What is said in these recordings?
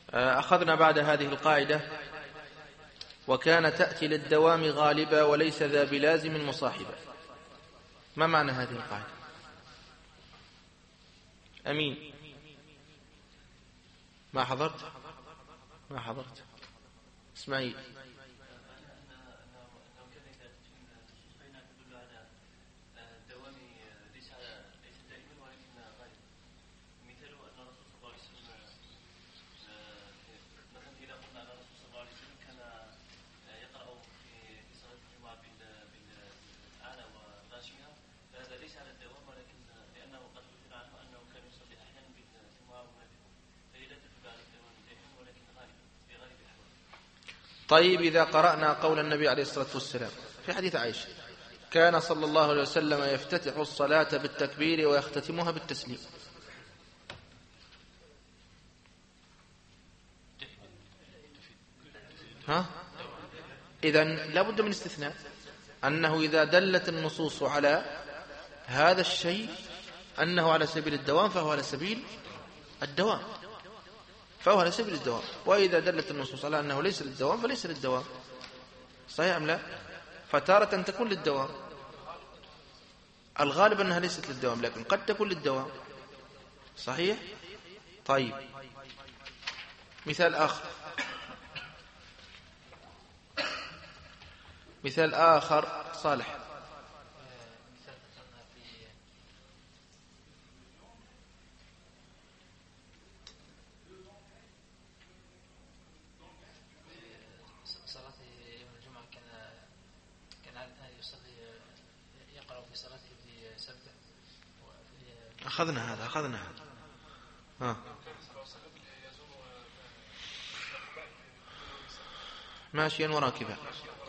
أخذنا بعد هذه القاعدة: وكان تأتي للدوام غالبا وليس ذا بلازم مصاحبا. ما معنى هذه القاعدة؟ أمين، ما حضرت اسماعيل. طيب، إذا قرأنا قول النبي عليه الصلاة والسلام في حديث عائشة: كان صلى الله عليه وسلم يفتتح الصلاة بالتكبير ويختتمها بالتسليم. إذن لا بد من استثناء، أنه إذا دلت النصوص على هذا الشيء أنه على سبيل الدوام فهو على سبيل الدوام، وإذا دلت النصوص على أنه ليس للدوام فليس للدوام. صحيح أم لا؟ فتارة تكون للدوام، الغالب أنها ليست للدوام، لكن قد تكون للدوام. صحيح؟ طيب، مثال آخر صالح. أخذنا هذا. ماشيا وراكبا.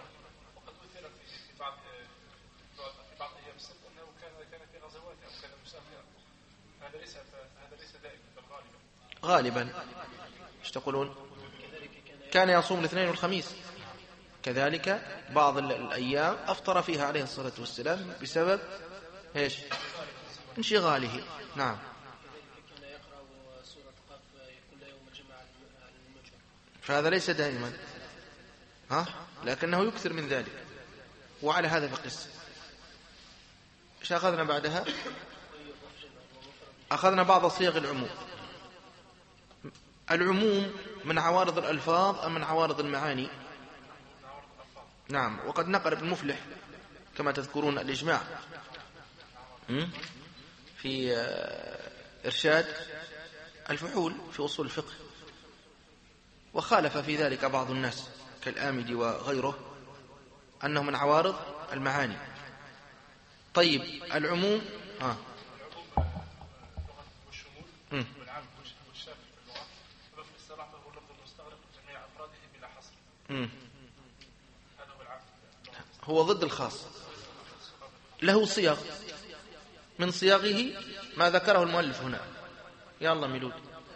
غالبا ايش تقولون؟ كان يصوم الاثنين والخميس، كذلك بعض الأيام أفطر فيها عليه الصلاة والسلام بسبب ايش؟ انشغاله. نعم. فهذا ليس دائما، لكنه يكثر من ذلك، وعلى هذا فقس. ايش أخذنا بعدها؟ أخذنا بعض صيغ العموم من عوارض الألفاظ أم من عوارض المعاني؟ نعم. وقد نقل ابن مفلح كما تذكرون الإجماع في إرشاد الفحول في أصول الفقه، وخالف في ذلك بعض الناس كالآمدي وغيره أنه من عوارض المعاني. طيب، العموم هو ضد الخاص، له صيغ، من صياغه ما ذكره المؤلف هنا. يا الله ميلود.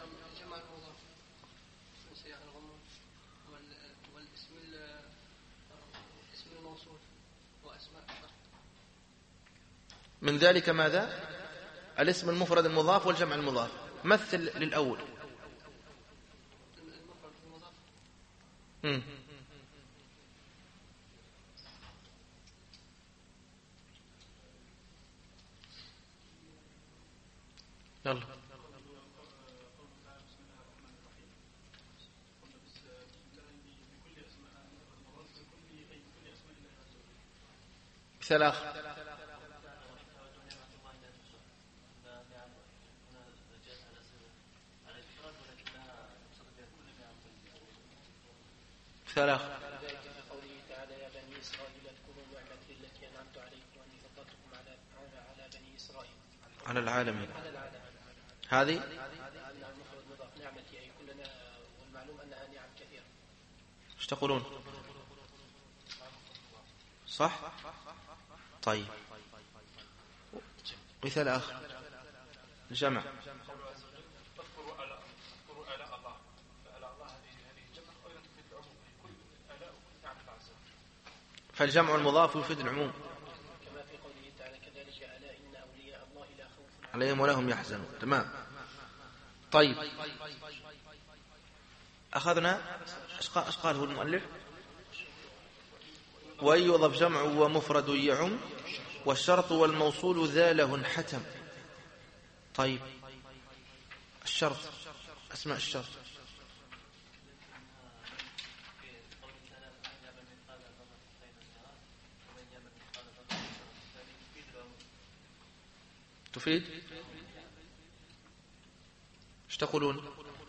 من ذلك ماذا؟ الاسم المفرد المضاف والجمع المضاف. مثل للأول. يلا. مثال آخر. مثال آخر. قوله تعالى: يا بني إسرائيل اذكروا نعمتي التي أنعمت عليكم وأني فضلتكم على بني إسرائيل على العالمين. هذه نعمتي أي كلنا، والمعلوم أنها نعم كثيرة. ايش تقولون؟ صح؟ طيب، مثال آخر. الجمع. فالجمع المضاف يفيد العموم، كما في قوله تعالى: كذلك ألا إن أولياء الله لا خوف عليهم ولا هم يحزنون. تمام. طيب، أخذنا إيش قال هو المؤلف؟ وأن يضف جمع ومفرد يعم والشرط والموصول ذا له انحتم. طيب الشرط، أسماء الشرط. تفيد؟ ايش تقولون؟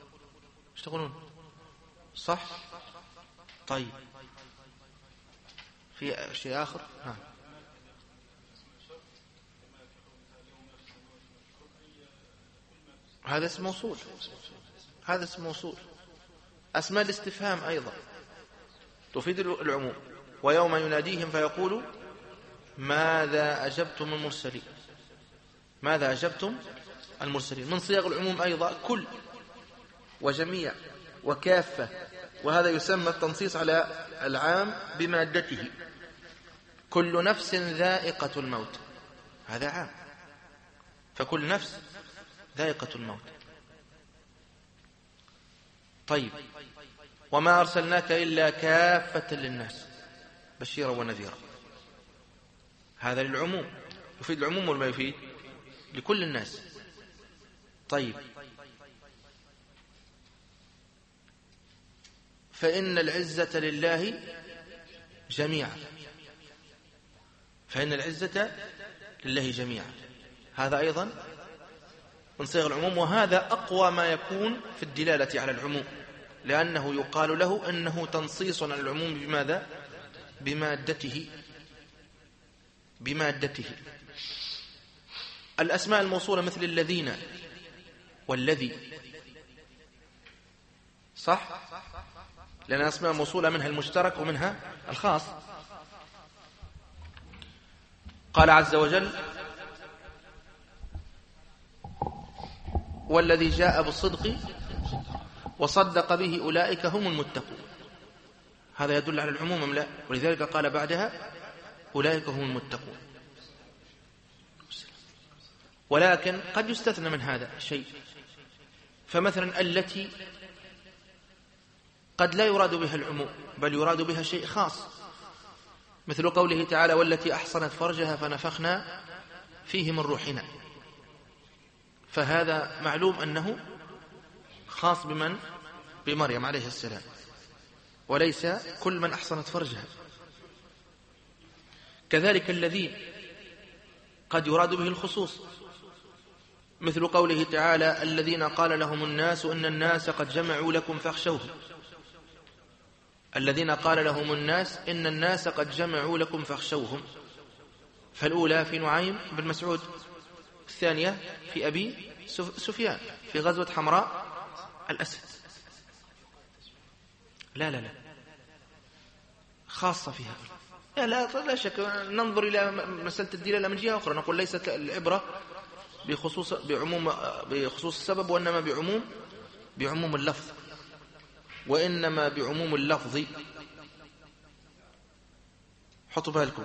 صح؟ طيب في شيء آخر؟ نعم. هذا اسم موصول، أسماء الاستفهام أيضا تفيد العموم. ويوم يناديهم فيقول ماذا أجبتم المرسلين، ماذا أجبتم المرسلين، من صيغ العموم أيضا كل وجميع وكافة، وهذا يسمى التنصيص على العام بمادته. كل نفس ذائقة الموت، هذا عام، فكل نفس ذائقة الموت. طيب وما أرسلناك إلا كافة للناس بشيرا ونذيرا، هذا للعموم، يفيد العموم ولا ما يفيد؟ لكل الناس. طيب فإن العزة لله جميعا، فإن العزة لله جميعا، هذا أيضا من صيغ العموم، وهذا أقوى ما يكون في الدلالة على العموم، لأنه يقال له أنه تنصيص على العموم بماذا؟ بمادته. الأسماء الموصولة مثل الذين والذي، صح؟ لأن أسماء موصولة منها المشترك ومنها الخاص. قال عز وجل والذي جاء بالصدق وصدق به أولئك هم المتقون، هذا يدل على العموم أم لا؟ ولذلك قال بعدها أولئك هم المتقون. ولكن قد يستثنى من هذا شيء، فمثلا التي قد لا يراد بها العموم بل يراد بها شيء خاص، مثل قوله تعالى والتي أحصنت فرجها فنفخنا فيه من روحنا، فهذا معلوم أنه خاص بمن؟ بمريم عليه السلام، وليس كل من أحصنت فرجها. كذلك الذين قد يراد به الخصوص، مثل قوله تعالى الذين قال لهم الناس إن الناس قد جمعوا لكم فاخشوهم، الذين قال لهم الناس إن الناس قد جمعوا لكم فاخشوهم، فالأولى في نعيم بن مسعود، الثانية في أبي سفيان في غزوة حمراء الأسد. لا خاصة فيها، لا شك. ننظر إلى مسألة الدلالة من جهة أخرى، نقول ليست العبرة بخصوص السبب، وإنما بعموم اللفظ، وإنما بعموم اللفظ. حطوا بالكم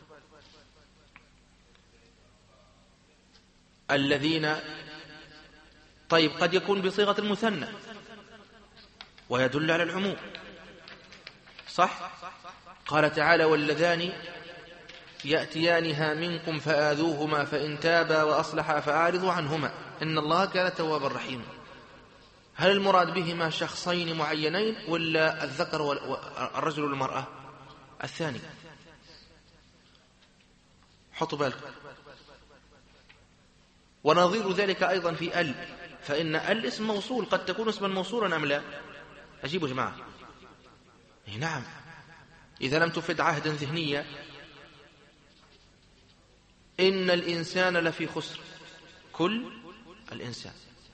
الذين، طيب قد يكون بصيغة المثنى ويدل على العموم، صح؟ قال تعالى واللذان يأتيانها منكم فآذوهما فإن تابا وأصلحا فأعرضوا عنهما إن الله كان توابا رحيما. هل المراد بهما شخصين معينين ولا الذكر والرجل والمرأة؟ الثاني. حطوا بالكم. ونظير ذلك أيضا في ال، فإن ال اسم موصول، قد تكون اسما موصولا أم لا؟ أجيبوا جماعة. نعم، إذا لم تفد عهدا ذهنيا. إن الإنسان لفي خسر، كل الإنسان،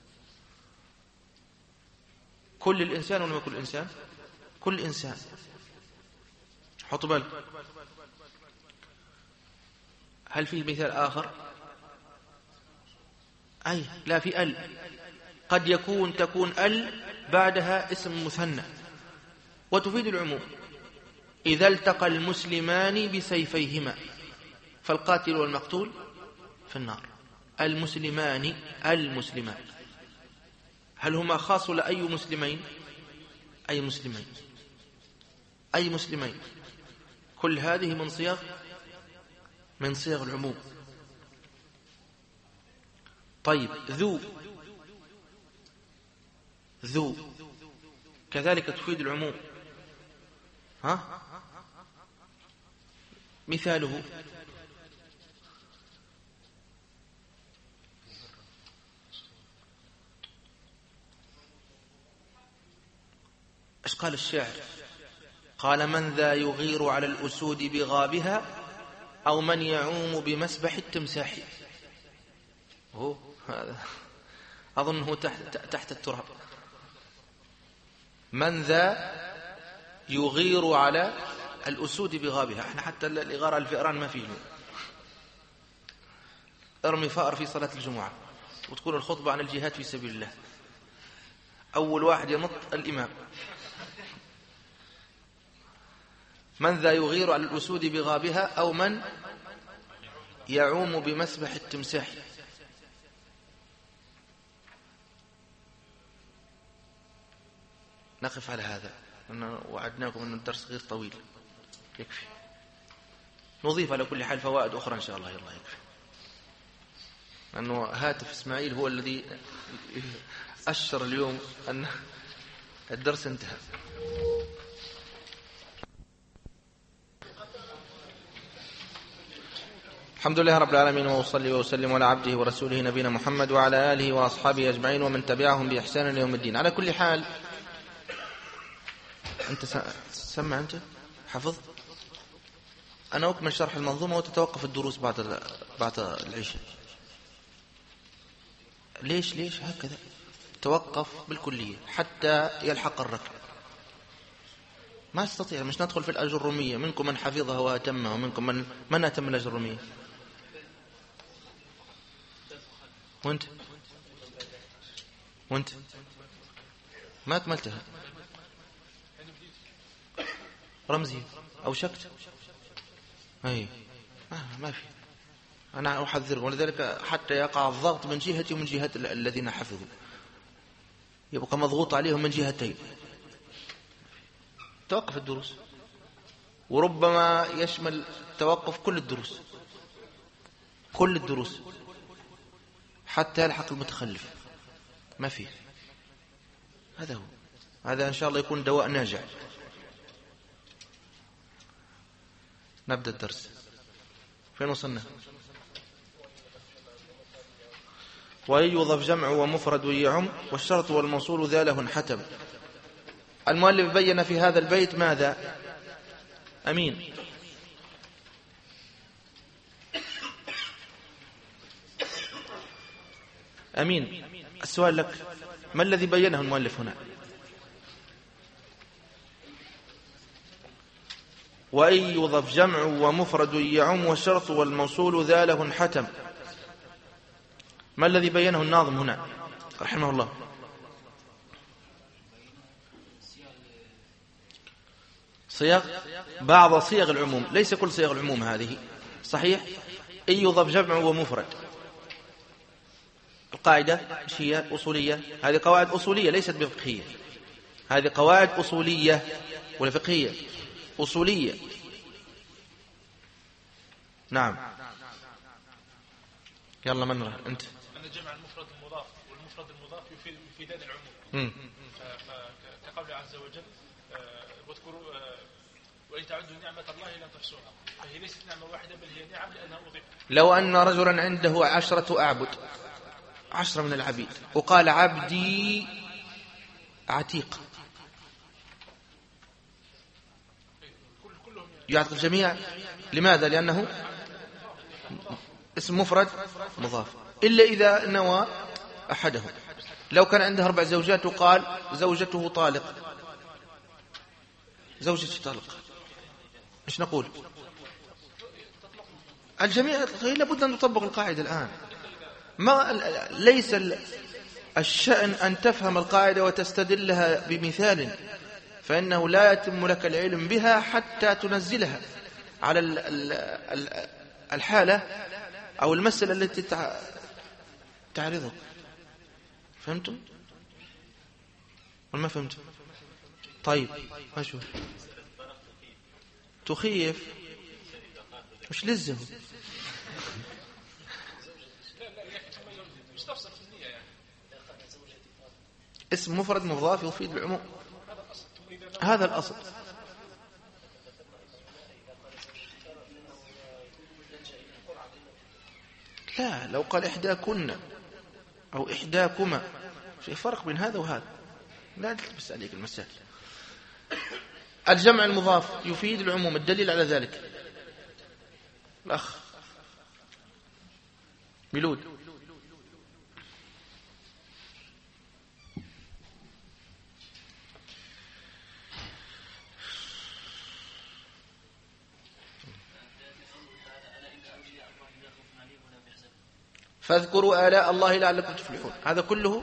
كل الإنسان ولا كل الإنسان؟ كل الإنسان. حطوا بالك. هل فيه مثال آخر؟ أي لا، في ال قد تكون ال بعدها اسم مثنى وتفيد العموم. إذا التقى المسلمان بسيفيهما فالقاتل والمقتول في النار. المسلمان، هل هما خاص لأي مسلمين؟ أي مسلمين، أي مسلمين. كل هذه من صيغ العموم. طيب ذو كذلك تفيد العموم. ها؟ مثاله ايش قال الشاعر؟ قال: من ذا يغير على الأسود بغابها أو من يعوم بمسبح التمساح. هذا أظنه تحت التراب. من ذا يغير على الأسود بغابها. احنا حتى الإغارة على الفئران ما فيه. ارمي فأر في صلاة الجمعة وتكون الخطبة عن الجهاد في سبيل الله، أول واحد ينط الإمام. من ذا يغير على الأسود بغابها أو من يعوم بمسبح التمساح. نقف على هذا، وعدناكم أن الدرس غير طويل، يكفي. نضيف على كل حال فوائد أخرى إن شاء الله. يلا يكفي، لأنه هاتف إسماعيل هو الذي أشر اليوم أن الدرس انتهى. الحمد لله رب العالمين، وأصلي وأسلم على عبده ورسوله نبينا محمد وعلى آله وأصحابه أجمعين ومن تبعهم بإحسان يوم الدين. على كل حال، أنت سمع، أنت حفظ. أنا أكمل شرح المنظومة وتتوقف الدروس بعد العشاء. ليش هكذا؟ توقف بالكلية حتى يلحق الركب. ما استطيع، مش ندخل في الأجرومية. منكم من حفظها وأتمها، ومنكم من أتم الأجرومية. وانت ما أكملتها. رمزي أو شكت. أي ما في. أنا أحذركم، ولذلك حتى يقع الضغط من جهتي ومن جهة الذين حفظوا، يبقى مضغوط عليهم من جهتين. توقف الدروس، وربما يشمل توقف كل الدروس حتى يلحق المتخلف. ما فيه. هذا هو. هذا إن شاء الله يكون دواء ناجع. نبدأ الدرس. فين وصلنا؟ ويوظف جمع ومفرد يعم والشرط والموصول ذا له حتم. المؤلف بين في هذا البيت ماذا؟ أمين. السؤال لك، ما الذي بينه المؤلف هنا؟ وإن يضف جمع ومفرد يعم والشرط والموصول ذا له حتم. ما الذي بينه الناظم هنا رحمه الله؟ بعض صيغ العموم، ليس كل صيغ العموم هذه. صحيح. إن يضف جمع ومفرد، القاعدة هي أصولية. هذه قواعد أصولية ليست بفقهية. هذه قواعد أصولية ولا فقهية؟ أصولية. نعم. يلا من رأى أنت؟ أن جمع المفرد المضاف والمفرد المضاف يفيدان العموم. كقول عز وجل: واذكروا وإن تعدوا نعمة الله لن تحصوها. فهي ليست نعمة واحدة، بل هي نعم لأنها أضيفت. لو أن رجلا عنده 10 أعبد، 10 من العبيد، وقال: عبدي عتيق، يعتق الجميع. لماذا؟ لأنه اسم مفرد مضاف، إلا إذا نوى أحدهم. لو كان عنده 4 زوجات وقال: زوجته طالق، زوجتي طالق، إيش نقول؟ الجميع. لابد أن نطبق القاعدة الآن. ليس الشأن أن تفهم القاعدة وتستدلها بمثال، فإنه لا يتم لك العلم بها حتى تنزلها على الحالة أو المسألة التي تعرضك. فهمتم؟ ولا ما فهمتم؟ طيب أشوف تخيف مش لزم اسم مفرد مضاف يفيد العموم، هذا الأصل. لا، لو قال إحداكن أو إحداكما في فرق بين هذا وهذا، لا تلبس عليك المسائل. الجمع المضاف يفيد العموم، الدليل على ذلك الأخ ميلود. فاذكروا آلاء الله لعلكم تفلحون، هذا كله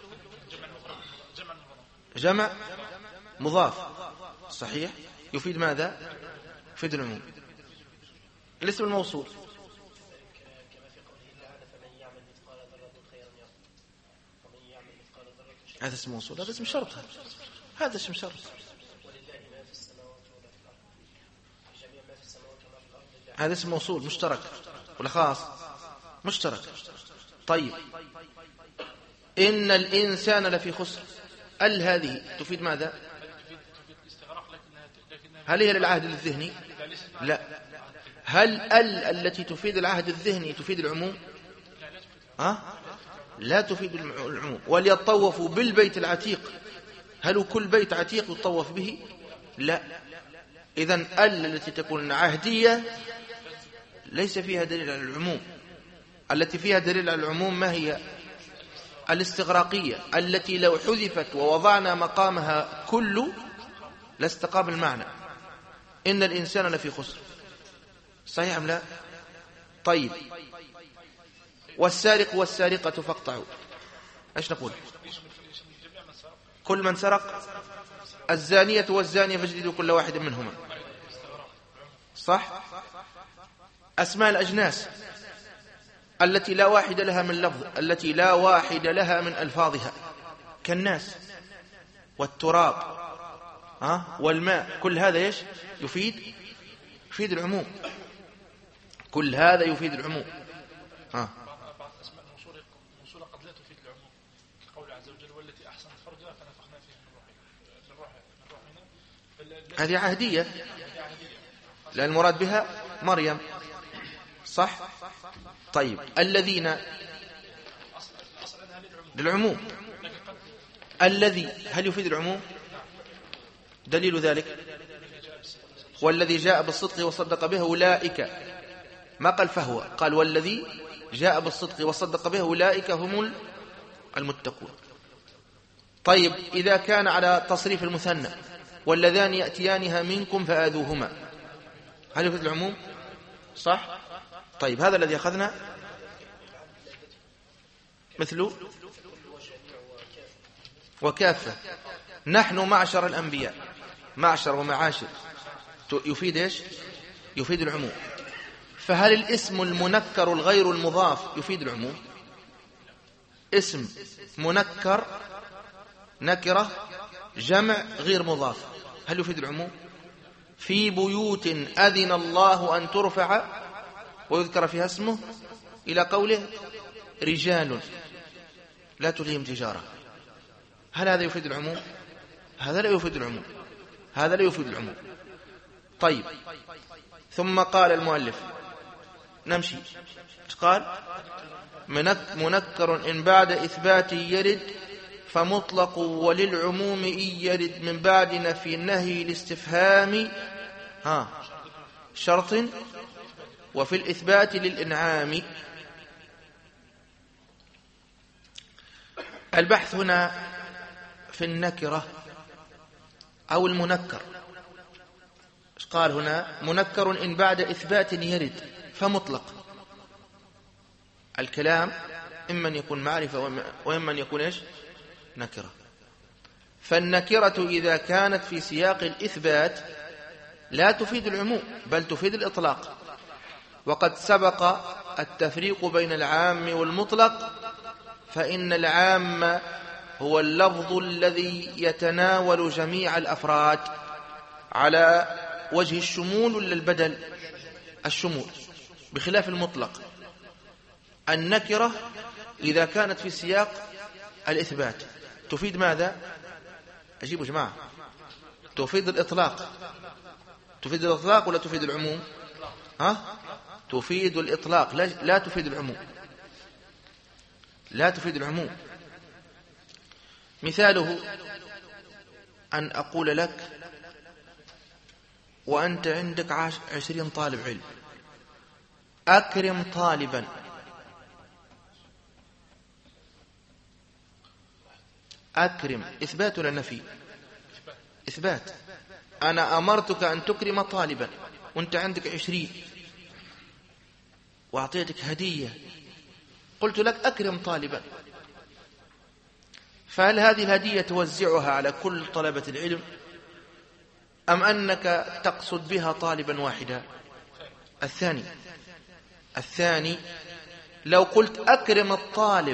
جمع مضاف صحيح، يفيد ماذا؟ يفيد العموم. الاسم الموصول هذا اسم موصول، هذا اسم شرط، هذا اسم شرط. هذا اسم موصول مشترك ولا خاص؟ مشترك. طيب إن الإنسان لفي خسر، ال هذه تفيد ماذا؟ هل هي للعهد الذهني؟ لا. هل التي تفيد العهد الذهني تفيد العموم؟ لا تفيد العموم. وليطوفوا بالبيت العتيق، هل كل بيت عتيق يطوف به؟ لا. إذن التي تكون عهدية ليس فيها دليل على العموم. التي فيها دليل على العموم ما هي؟ الاستغراقية، التي لو حذفت ووضعنا مقامها كل لاستقام المعنى. إن الإنسان لفي خسر، صحيح أم لا؟ طيب والسارق والسارقة فاقطعوا، ايش نقول؟ كل من سرق، الزانية والزانية فاجلدوا كل واحد منهما، صح؟ أسماء الأجناس التي لا واحد لها من لفظ، التي لا واحد لها من ألفاظها، كالناس والتراب والماء، كل هذا ايش يفيد العموم، كل هذا يفيد العموم. بعض أسماء الموصولة قد لا تفيد العموم، كقول عز وجل والتي أحسنت فرجها فنفخنا فيه من روحنا، هذه عهدية، لا المراد بها مريم، صح؟ طيب الذين للعموم، الذي هل يفيد العموم؟ دليل ذلك والذي جاء بالصدق وصدق به أولئك، ما قال فهو، قال والذي جاء بالصدق وصدق به أولئك هم المتقون. طيب إذا كان على تصريف المثنى واللذان يأتيانها منكم فآذوهما، هل يفيد العموم؟ صح؟ طيب هذا الذي أخذنا مثل وكافة. نحن معشر الأنبياء، معشر ومعاشر يفيد إيش؟ يفيد العموم. فهل الاسم المنكر الغير المضاف يفيد العموم؟ اسم منكر نكرة جمع غير مضاف هل يفيد العموم؟ في بيوت أذن الله أن ترفع ويذكر فيها اسمه إلى قوله رجال لا تلهيهم تجارة، هل هذا يفيد العموم؟ هذا لا يفيد العموم، هذا لا يفيد العموم. طيب ثم قال المؤلف، نمشي، قال منكر إن بعد إثبات يرد فمطلق وللعموم إن يرد من بعد نفي النهي الاستفهام شرط وفي الإثبات للإنعام. البحث هنا في النكرة أو المنكر. قال هنا منكر إن بعد إثبات يرد فمطلق. الكلام إما أن يكون معرفة وإما أن يكون إيش؟ نكرة. فالنكرة إذا كانت في سياق الإثبات لا تفيد العموم بل تفيد الإطلاق، وقد سبق التفريق بين العام والمطلق، فإن العام هو اللفظ الذي يتناول جميع الأفراد على وجه الشمول ولا البدل؟ الشمول، بخلاف المطلق. النكرة إذا كانت في سياق الإثبات تفيد ماذا؟ أجيبوا جماعة. تفيد الإطلاق. تفيد الإطلاق ولا تفيد العموم؟ تفيد الإطلاق، لا تفيد العموم. لا تفيد العموم. مثاله أن أقول لك وأنت عندك 20 طالب علم، أكرم طالبا. أكرم إثبات ولا نفي؟ إثبات. أنا أمرتك أن تكرم طالبا وأنت عندك 20 وأعطيتك هدية، قلت لك أكرم طالبا، فهل هذه الهدية توزعها على كل طلبة العلم أم أنك تقصد بها طالبا واحدا؟ الثاني لو قلت أكرم الطالب،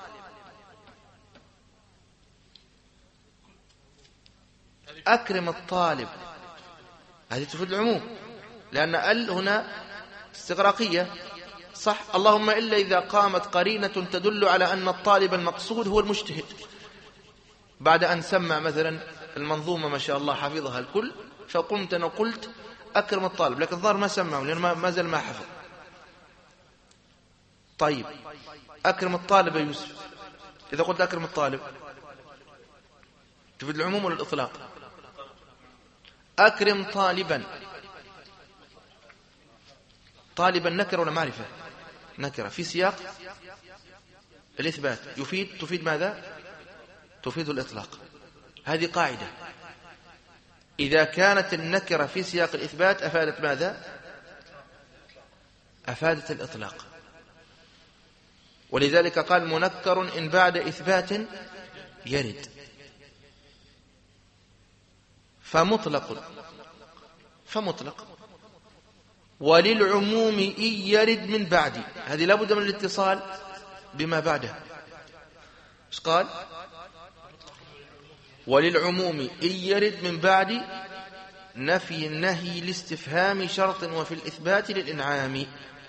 أكرم الطالب، هذه تفيد العموم، لأن هنا استغراقية، صح؟ اللهم إلا إذا قامت قرينة تدل على أن الطالب المقصود هو المجتهد، بعد أن سمع مثلا المنظومة ما شاء الله حفظها الكل، فقمت أنا قلت أكرم الطالب، لكن الظاهر ما سمعوا لأن ما زال ما حفظ. طيب أكرم الطالب يا يوسف، إذا قلت أكرم الطالب تفيد العموم ولا الإطلاق؟ أكرم طالبا، طالبا نكرة ولا معرفة؟ نكرة في سياق الإثبات تفيد ماذا؟ تفيد الإطلاق. هذه قاعدة، إذا كانت النكرة في سياق الإثبات أفادت ماذا؟ أفادت الإطلاق. ولذلك قال منكر إن بعد إثبات يرد. فمطلق وللعموم إن يرد من بعد، هذه لابد من الاتصال بما بعده. ايش قال؟ وللعموم إن يرد من بعد نفي النهي لاستفهام شرط وفي الإثبات للإنعام.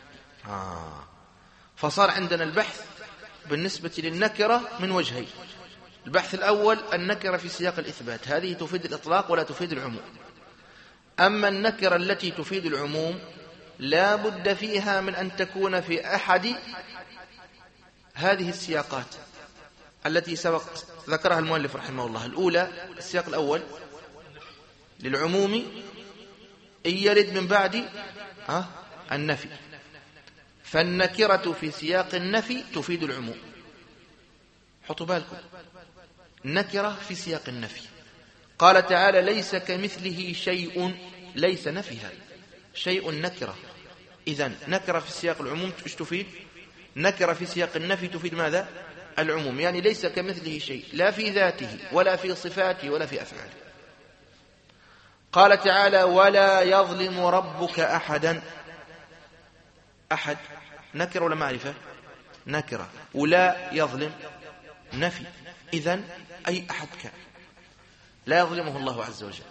فصار عندنا البحث بالنسبة للنكرة من وجهين. البحث الأول النكرة في سياق الإثبات، هذه تفيد الإطلاق ولا تفيد العموم. أما النكرة التي تفيد العموم لا بد فيها من أن تكون في أحد هذه السياقات التي سبق ذكرها المؤلف رحمه الله. الأولى السياق الأول للعموم إن يرد من بعد النفي، فالنكرة في سياق النفي تفيد العموم. حطوا بالكم، نكرة في سياق النفي. قال تعالى ليس كمثله شيء، ليس نفيها، شيء نكرة. إذن نكرة في سياق العموم ايش تفيد؟ نكرة في سياق النفي تفيد ماذا؟ العموم. يعني ليس كمثله شيء، لا في ذاته ولا في صفاته ولا في أفعاله. قال تعالى ولا يظلم ربك أحدا. أحد نكرة ولا معرفة؟ نكرة. ولا يظلم نفي، إذن أي أحد كان لا يظلمه الله عز وجل.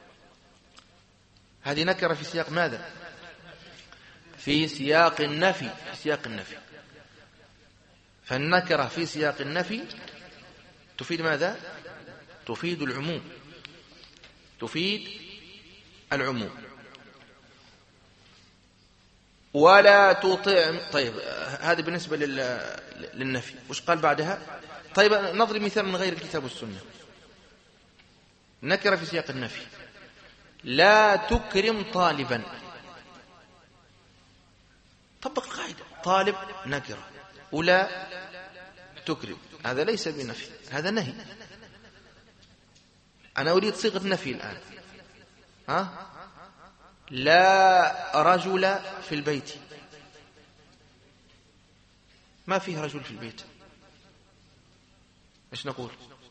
هذه نكرة في سياق ماذا؟ في سياق النفي. في سياق النفي. فالنكرة في سياق النفي تفيد ماذا؟ تفيد العموم. تفيد العموم. ولا تطع. طيب هذا بالنسبة للنفي. وش قال بعدها؟ طيب نضرب مثال من غير الكتاب والسنة. نكرة في سياق النفي لا تكرم طالبا. طبق القاعدة، طالب نكرة ولا تكرم، هذا ليس بنفي، هذا نهي. أنا أريد صيغة نفي الآن. لا رجل في البيت. ما فيه رجل في البيت، ايش نقول؟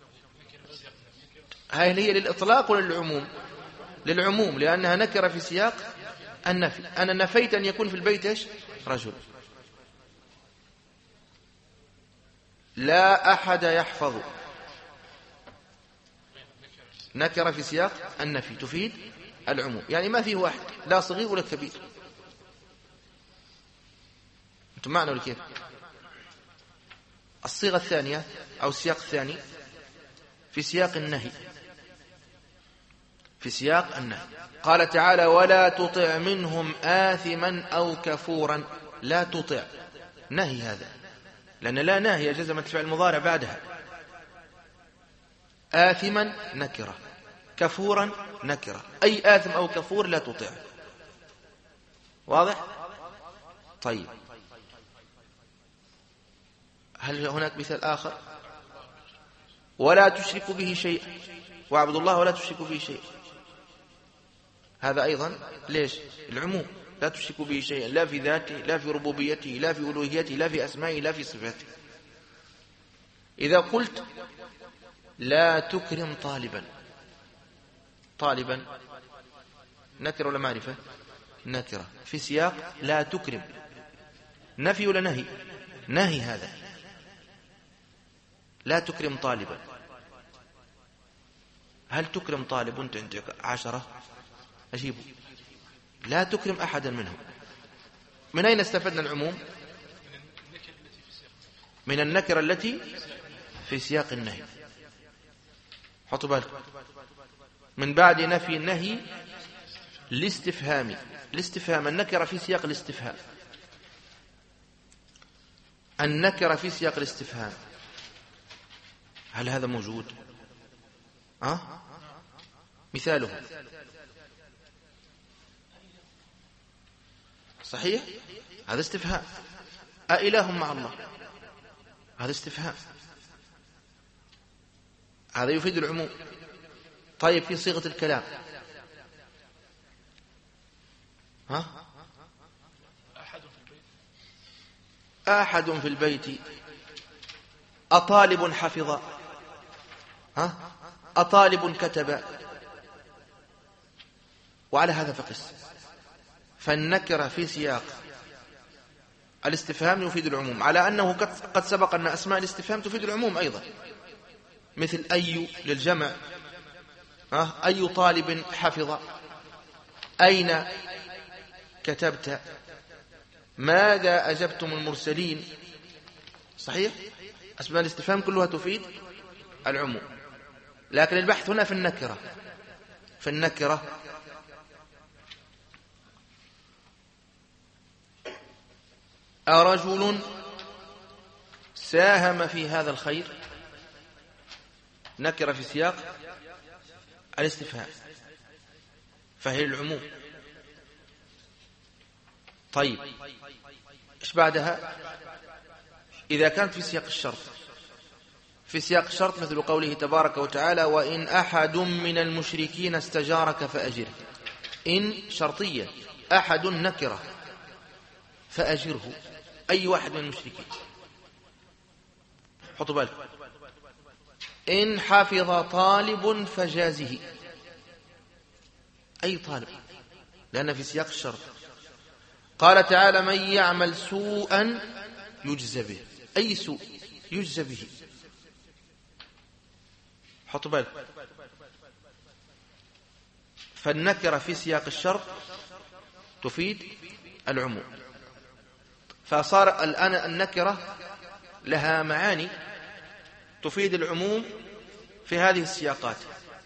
هل هي للإطلاق ولا للعموم؟ للعموم، لأنها نكرة في سياق النفي. أنا نفيت أن يكون في البيت ايش؟ رجل. لا أحد يحفظ. نكرة في سياق النفي تفيد العموم، يعني ما فيه واحد لا صغير ولا كبير. أنتم معنا ولا كيف؟ الصيغة الثانية أو السياق الثاني في سياق النهي، في سياق النهي قال تعالى ولا تطع منهم آثما أو كفورا. لا تطع نهي هذا، لأن لا ناهي جزمت فعل المضارع بعدها. آثما نكرة، كفورا نكرة، أي آثم أو كفور لا تطع. واضح؟ طيب هل هناك مثال آخر؟ ولا تشرك به شيئا، واعبدوا الله ولا تشركوا به شيئا. هذا أيضا ليش؟ العموم، لا تشركوا به شيئا، لا في ذاته لا في ربوبيته لا في ألوهيته لا في أسمائه لا في صفاته. إذا قلت لا تكرم طالبا، طالبا نكرة ولا معرفة؟ نكرة في سياق لا تكرم، نفي ولا نهي؟ نهي. هذا لا تكرم طالبا. هل تكرم طالب وانت عندك 10؟ أجيبه لا تكرم أحدا منهم. من أين استفدنا العموم؟ من النكرة التي في سياق النهي. حطوا بالكم، من بعد نفي النهي الاستفهامي. الاستفهام النكرة في سياق الاستفهام، النكرة في سياق الاستفهام، هل هذا موجود؟ مثاله صحيح، هذا استفهام. أإله مع الله، هذا استفهام، هذا يفيد العموم. طيب في صيغة الكلام أحد في البيت، أطالب حفظ، أطالب كتب، وعلى هذا فقس. فالنكرة في سياق الاستفهام يفيد العموم، على أنه قد سبق أن أسماء الاستفهام تفيد العموم أيضا، مثل أي للجمع، أي طالب حفظ، أين كتبت، ماذا أجبتم المرسلين. صحيح، أسماء الاستفهام كلها تفيد العموم. لكن البحث هنا في النكرة. في النكرة أرجل ساهم في هذا الخير، نكرة في سياق الاستفهام فهي العموم. طيب إيش بعدها؟ إذا كانت في سياق الشرط، في سياق الشرط مثل قوله تبارك وتعالى وإن أحد من المشركين استجارك فأجره. إن شرطية، أحد نكرة، فأجره أي واحد من المشركين. حطوا بالك، إن حفظ طالب فجازه، أي طالب، لأن في سياق الشرط. قال تعالى من يعمل سوءا يجزى به، أي سوء يجزى به. حطوا بالك، فالنكرة في سياق الشرط تفيد العموم. فصار الآن النكرة لها معاني تفيد العموم في هذه السياقات،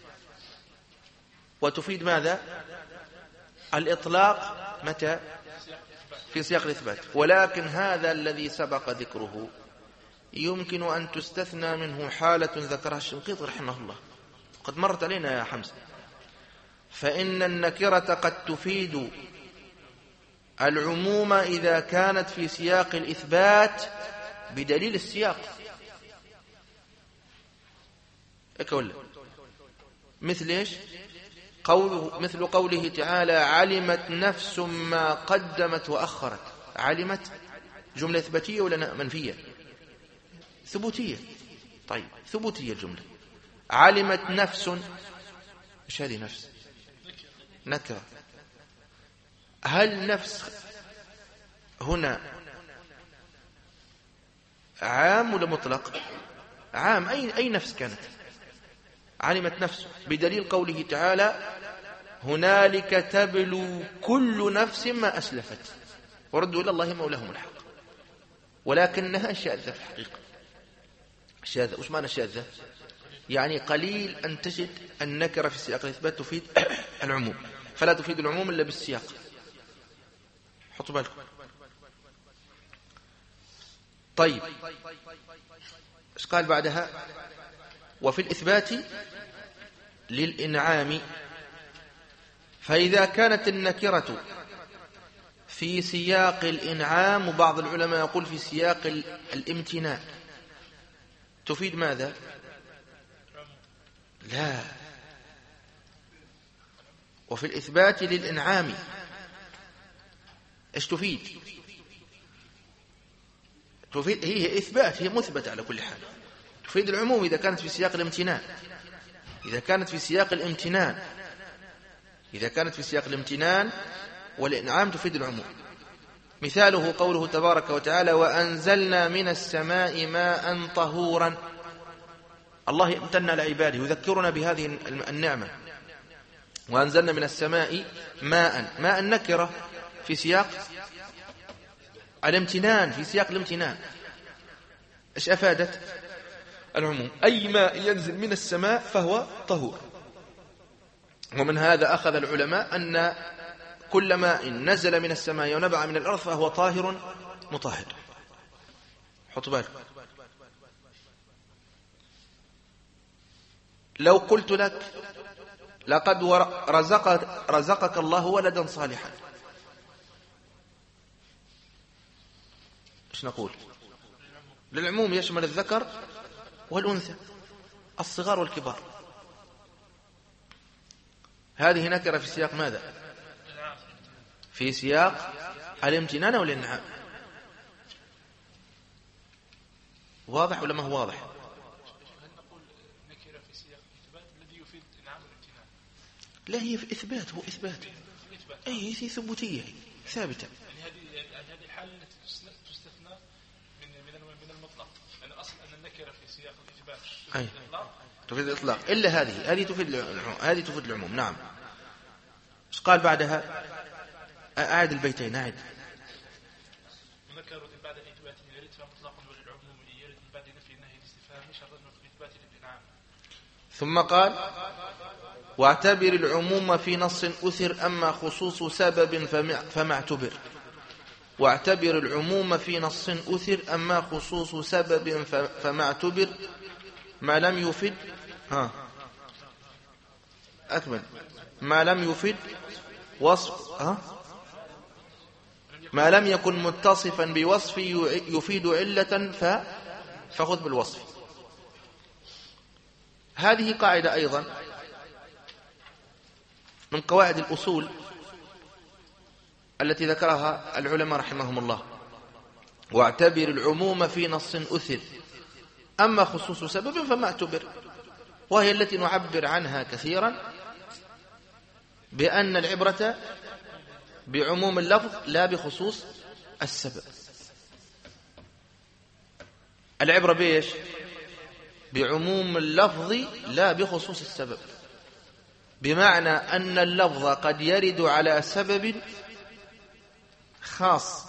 وتفيد ماذا؟ الإطلاق متى؟ في سياق الإثبات. ولكن هذا الذي سبق ذكره يمكن أن تستثنى منه حالة ذكرها الشنقيطي رحمه الله، قد مرت علينا يا حمزة. فإن النكرة قد تفيد العموم إذا كانت في سياق الإثبات بدليل السياق. أكول مثل إيش؟ مثل قوله تعالى علمت نفس ما قدمت وأخرت. علمت جملة إثباتية ولا منفية؟ ثبوتية. طيب ثبوتية الجملة. علمت نفس، إيش هذه نفس؟ نكرة. هل نفس هنا عام ولا مطلق؟ عام. أي نفس كانت؟ علمت نفس، بدليل قوله تعالى هنالك تبلو كل نفس ما أسلفت وردوا إلى الله مولاهم الحق، ولكنها شاذة في الحقيقة. شاذة، وش معنى شاذة؟ يعني قليل أن تجد النكرة في سياق الإثبات تفيد العموم، فلا تفيد العموم إلا بالسياق. حطوا بالكم. طيب، ايش قال بعدها؟ وفي الإثبات للإنعام، فإذا كانت النكرة في سياق الإنعام، وبعض العلماء يقول في سياق الامتناع، تفيد ماذا؟ لا، وفي الإثبات للإنعام ايش تفيد؟ تفيد هي إثبات، هي مثبتة على كل حال، تفيد العموم إذا كانت في سياق الامتنان. إذا كانت في سياق الامتنان، إذا كانت في سياق الامتنان والإنعام تفيد العموم. مثاله قوله تبارك وتعالى وأنزلنا من السماء ماء طهورا. الله امتن على عباده يذكرنا بهذه النعمة. وأنزلنا من السماء ماء نكرة في سياق الامتنان، في سياق الامتنان ايش أفادت؟ العموم، أي ماء ينزل من السماء فهو طهور. ومن هذا أخذ العلماء أن كل ماء نزل من السماء ونبع من الأرض فهو طاهر مطهر. حطوا بالك. لو قلت لك لقد رزقك الله ولدا صالحا، ايش نقول؟ للعموم، يشمل الذكر والأنثى، الصغار والكبار. هذه نكرة في سياق ماذا؟ في سياق الامتنان والإنعام. واضح ولا ما هو واضح؟ هل نقول نكرة في سياق الإثبات الذي يفيد الإنعام والامتنان؟ لا، هي في إثبات، هو إثبات، أي هي ثبوتية ثابتة. يعني هذه الحالة التي تستثنى من المطلق، لأن أصل أن النكرة في سياق الإثبات تفيد الإطلاق، إلا هذه تفيد العموم. نعم. ايش قال بعدها؟ أعد البيتين، أعد. نكرة بعد الإثبات يرد فمطلق وللعموم يرد بعد نفي النهي الاستفهامي شرط في الإثبات للإنعام. ثم قال واعتبر العموم في نص أثر أما خصوص سبب فما اعتبر. واعتبر العموم في نص أثر أما خصوص سبب فما اعتبر ما لم يفد أكمل ما لم يفد وصف ما لم يكن متصفا بوصف يفيد علة فخذ بالوصف. هذه قاعدة أيضا من قواعد الأصول التي ذكرها العلماء رحمهم الله. واعتبر العموم في نص أثر أما خصوص سبب فما اعتبر، وهي التي نعبر عنها كثيرا بأن العبرة بعموم اللفظ لا بخصوص السبب. العبرة بإيش؟ بعموم اللفظ لا بخصوص السبب، بمعنى أن اللفظ قد يرد على سبب خاص،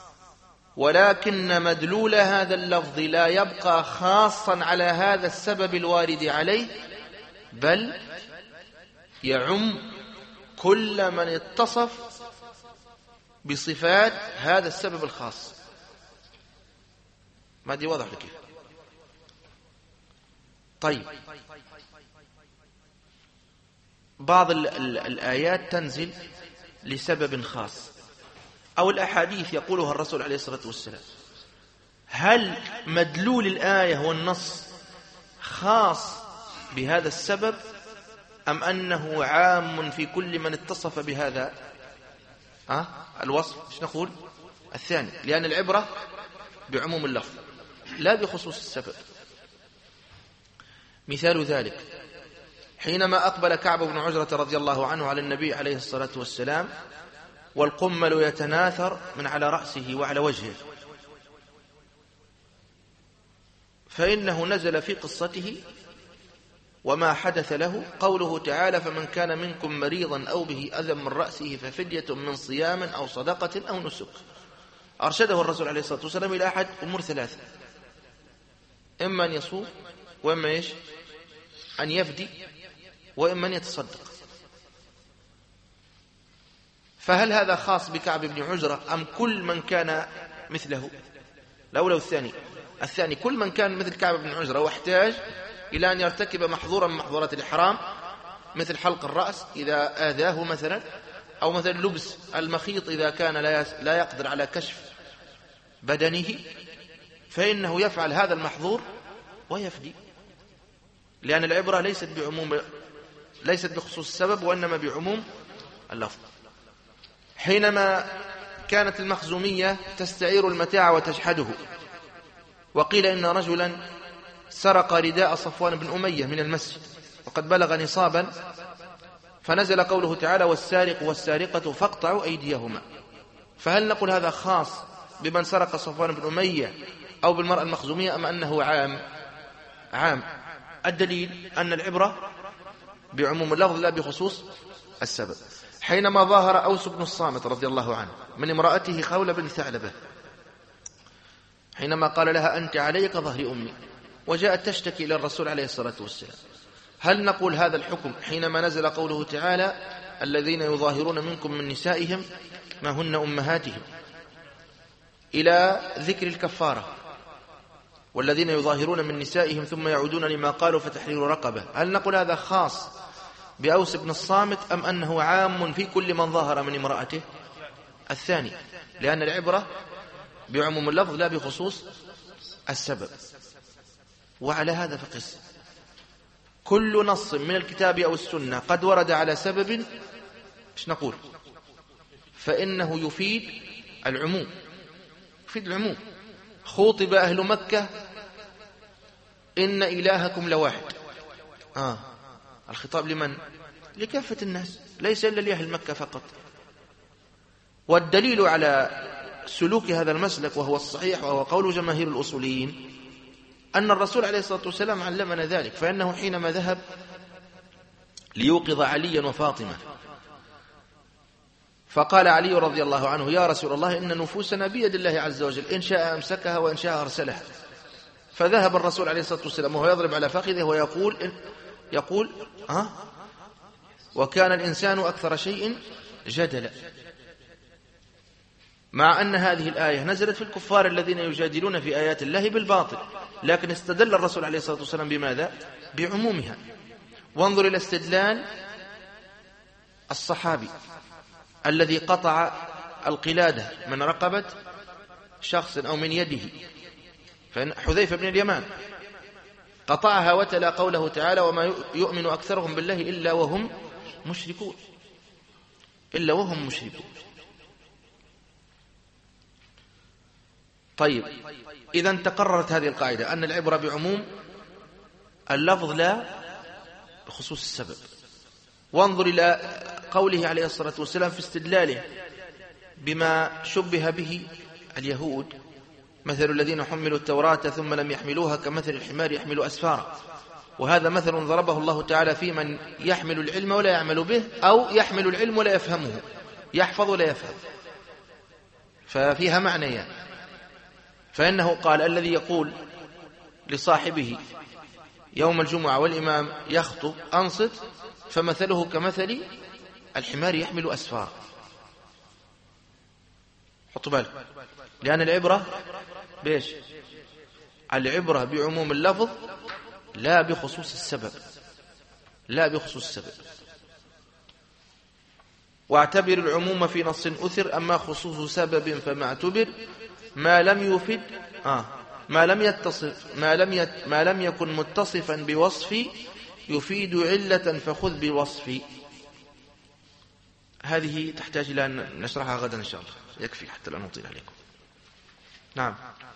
ولكن مدلول هذا اللفظ لا يبقى خاصا على هذا السبب الوارد عليه، بل يعم كل من اتصف بصفات هذا السبب الخاص. ما دي واضح لكيف؟ طيب، بعض الآيات تنزل لسبب خاص، أو الأحاديث يقولها الرسول عليه الصلاة والسلام. هل مدلول الآية والنص خاص بهذا السبب أم أنه عام في كل من اتصف بهذا الوصف؟ ايش نقول؟ الثاني، لأن العبرة بعموم اللفظ لا بخصوص السبب. مثال ذلك حينما أقبل كعب بن عجرة رضي الله عنه على النبي عليه الصلاة والسلام والقمل يتناثر من على رأسه وعلى وجهه، فإنه نزل في قصته وما حدث له. قوله تعالى فمن كان منكم مريضا أو به أذى من رأسه ففدية من صيام أو صدقة أو نسك. أرشده الرسول عليه الصلاة والسلام إلى أحد أمور ثلاثة: إما أن يصوم، وإما أن يفدي، وإما أن يتصدق. فهل هذا خاص بكعب بن عجرة أم كل من كان مثله؟ الأولى والثاني. الثاني كل من كان مثل كعب بن عجرة واحتاج إلى أن يرتكب محظورا من محظورات الإحرام، مثل حلق الرأس إذا آذاه مثلا، أو مثلا لبس المخيط إذا كان لا يقدر على كشف بدنه، فإنه يفعل هذا المحظور ويفدي، لأن العبرة ليست بخصوص السبب وإنما بعموم اللفظ. حينما كانت المخزومية تستعير المتاع وتجحده، وقيل إن رجلا سرق رداء صفوان بن أمية من المسجد وقد بلغ نصابا، فنزل قوله تعالى والسارق والسارقة فاقطعوا أيديهما. فهل نقول هذا خاص بمن سرق صفوان بن أمية أو بالمرأة المخزومية أم أنه عام؟ الدليل أن العبرة بعموم اللفظ لا بخصوص السبب. حينما ظاهر أوس بن الصامت رضي الله عنه من امرأته خولة بن ثعلبة، حينما قال لها أنت عليك ظهر أمي، وجاءت تشتكي إلى الرسول عليه الصلاة والسلام، هل نقول هذا الحكم حينما نزل قوله تعالى الذين يظاهرون منكم من نسائهم ما هن أمهاتهم إلى ذكر الكفارة، والذين يظاهرون من نسائهم ثم يعودون لما قالوا فتحرير رقبة، هل نقول هذا خاص بأوس بن الصامت أم أنه عام في كل من ظاهر من امرأته؟ الثاني، لأن العبرة بعموم اللفظ لا بخصوص السبب. وعلى هذا فقس كل نص من الكتاب أو السنة قد ورد على سبب إيش نقول؟ فإنه يفيد العموم، يفيد العموم. خوطب أهل مكة إن إلهكم لواحد، الخطاب لمن؟ لكافة الناس، ليس إلا لأهل مكة فقط. والدليل على سلوك هذا المسلك وهو الصحيح وهو قول جماهير الأصوليين أن الرسول عليه الصلاة والسلام علمنا ذلك، فإنه حينما ذهب ليوقظ عليا وفاطمة فقال علي رضي الله عنه يا رسول الله إن نفوسنا بيد الله عز وجل، إن شاء أمسكها وإن شاء أرسلها. فذهب الرسول عليه الصلاة والسلام وهو يضرب على فخذه ويقول وكان الإنسان أكثر شيء جدلا، مع أن هذه الآية نزلت في الكفار الذين يجادلون في آيات الله بالباطل، لكن استدل الرسول عليه الصلاة والسلام بماذا؟ بعمومها. وانظر إلى استدلال الصحابي الذي قطع القلادة من رقبة شخص أو من يده، حذيفة بن اليمان قطعها وتلا قوله تعالى وما يؤمن أكثرهم بالله إلا وهم مشركون، إلا وهم مشركون. طيب، إذا تقررت هذه القاعدة أن العبرة بعموم اللفظ لا بخصوص السبب. وانظر إلى قوله عليه الصلاة والسلام في استدلاله بما شبه به اليهود مثل الذين حملوا التوراة ثم لم يحملوها كمثل الحمار يحمل أسفارا، وهذا مثل ضربه الله تعالى في من يحمل العلم ولا يعمل به، أو يحمل العلم ولا يفهمه، يحفظ ولا يفهم، ففيها معنيان. فإنه قال الذي يقول لصاحبه يوم الجمعة والإمام يخطب أنصت، فمثله كمثل الحمار يحمل أسفار. حطوا بالك، لأن العبرة بإيش؟ العبرة بعموم اللفظ لا بخصوص السبب، لا بخصوص السبب. واعتبر العموم في نص أثر، أما خصوص سبب فما اعتبر ما لم يفد ما لم يكن متصفا بوصف يفيد علة فخذ بوصف. هذه تحتاج إلى أن نشرحها غدا إن شاء الله، يكفي حتى لا نطيل عليكم. نعم.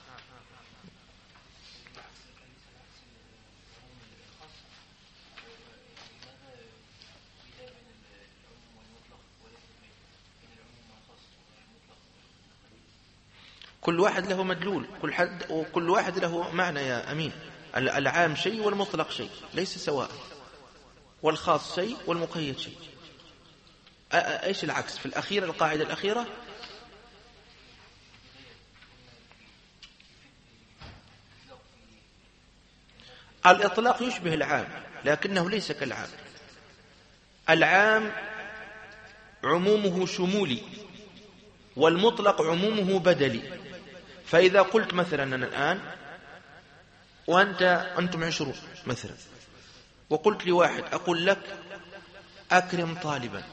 كل واحد له مدلول، كل واحد له معنى يا أمين. العام شيء والمطلق شيء، ليس سواء. والخاص شيء والمقيد شيء. ايش العكس في الأخيرة؟ القاعدة الأخيرة الإطلاق يشبه العام لكنه ليس كالعام. العام عمومه شمولي والمطلق عمومه بدلي. فإذا قلت مثلا أنا الآن أنتم 20 مثلا، وقلت لواحد أقول لك أكرم طالبا،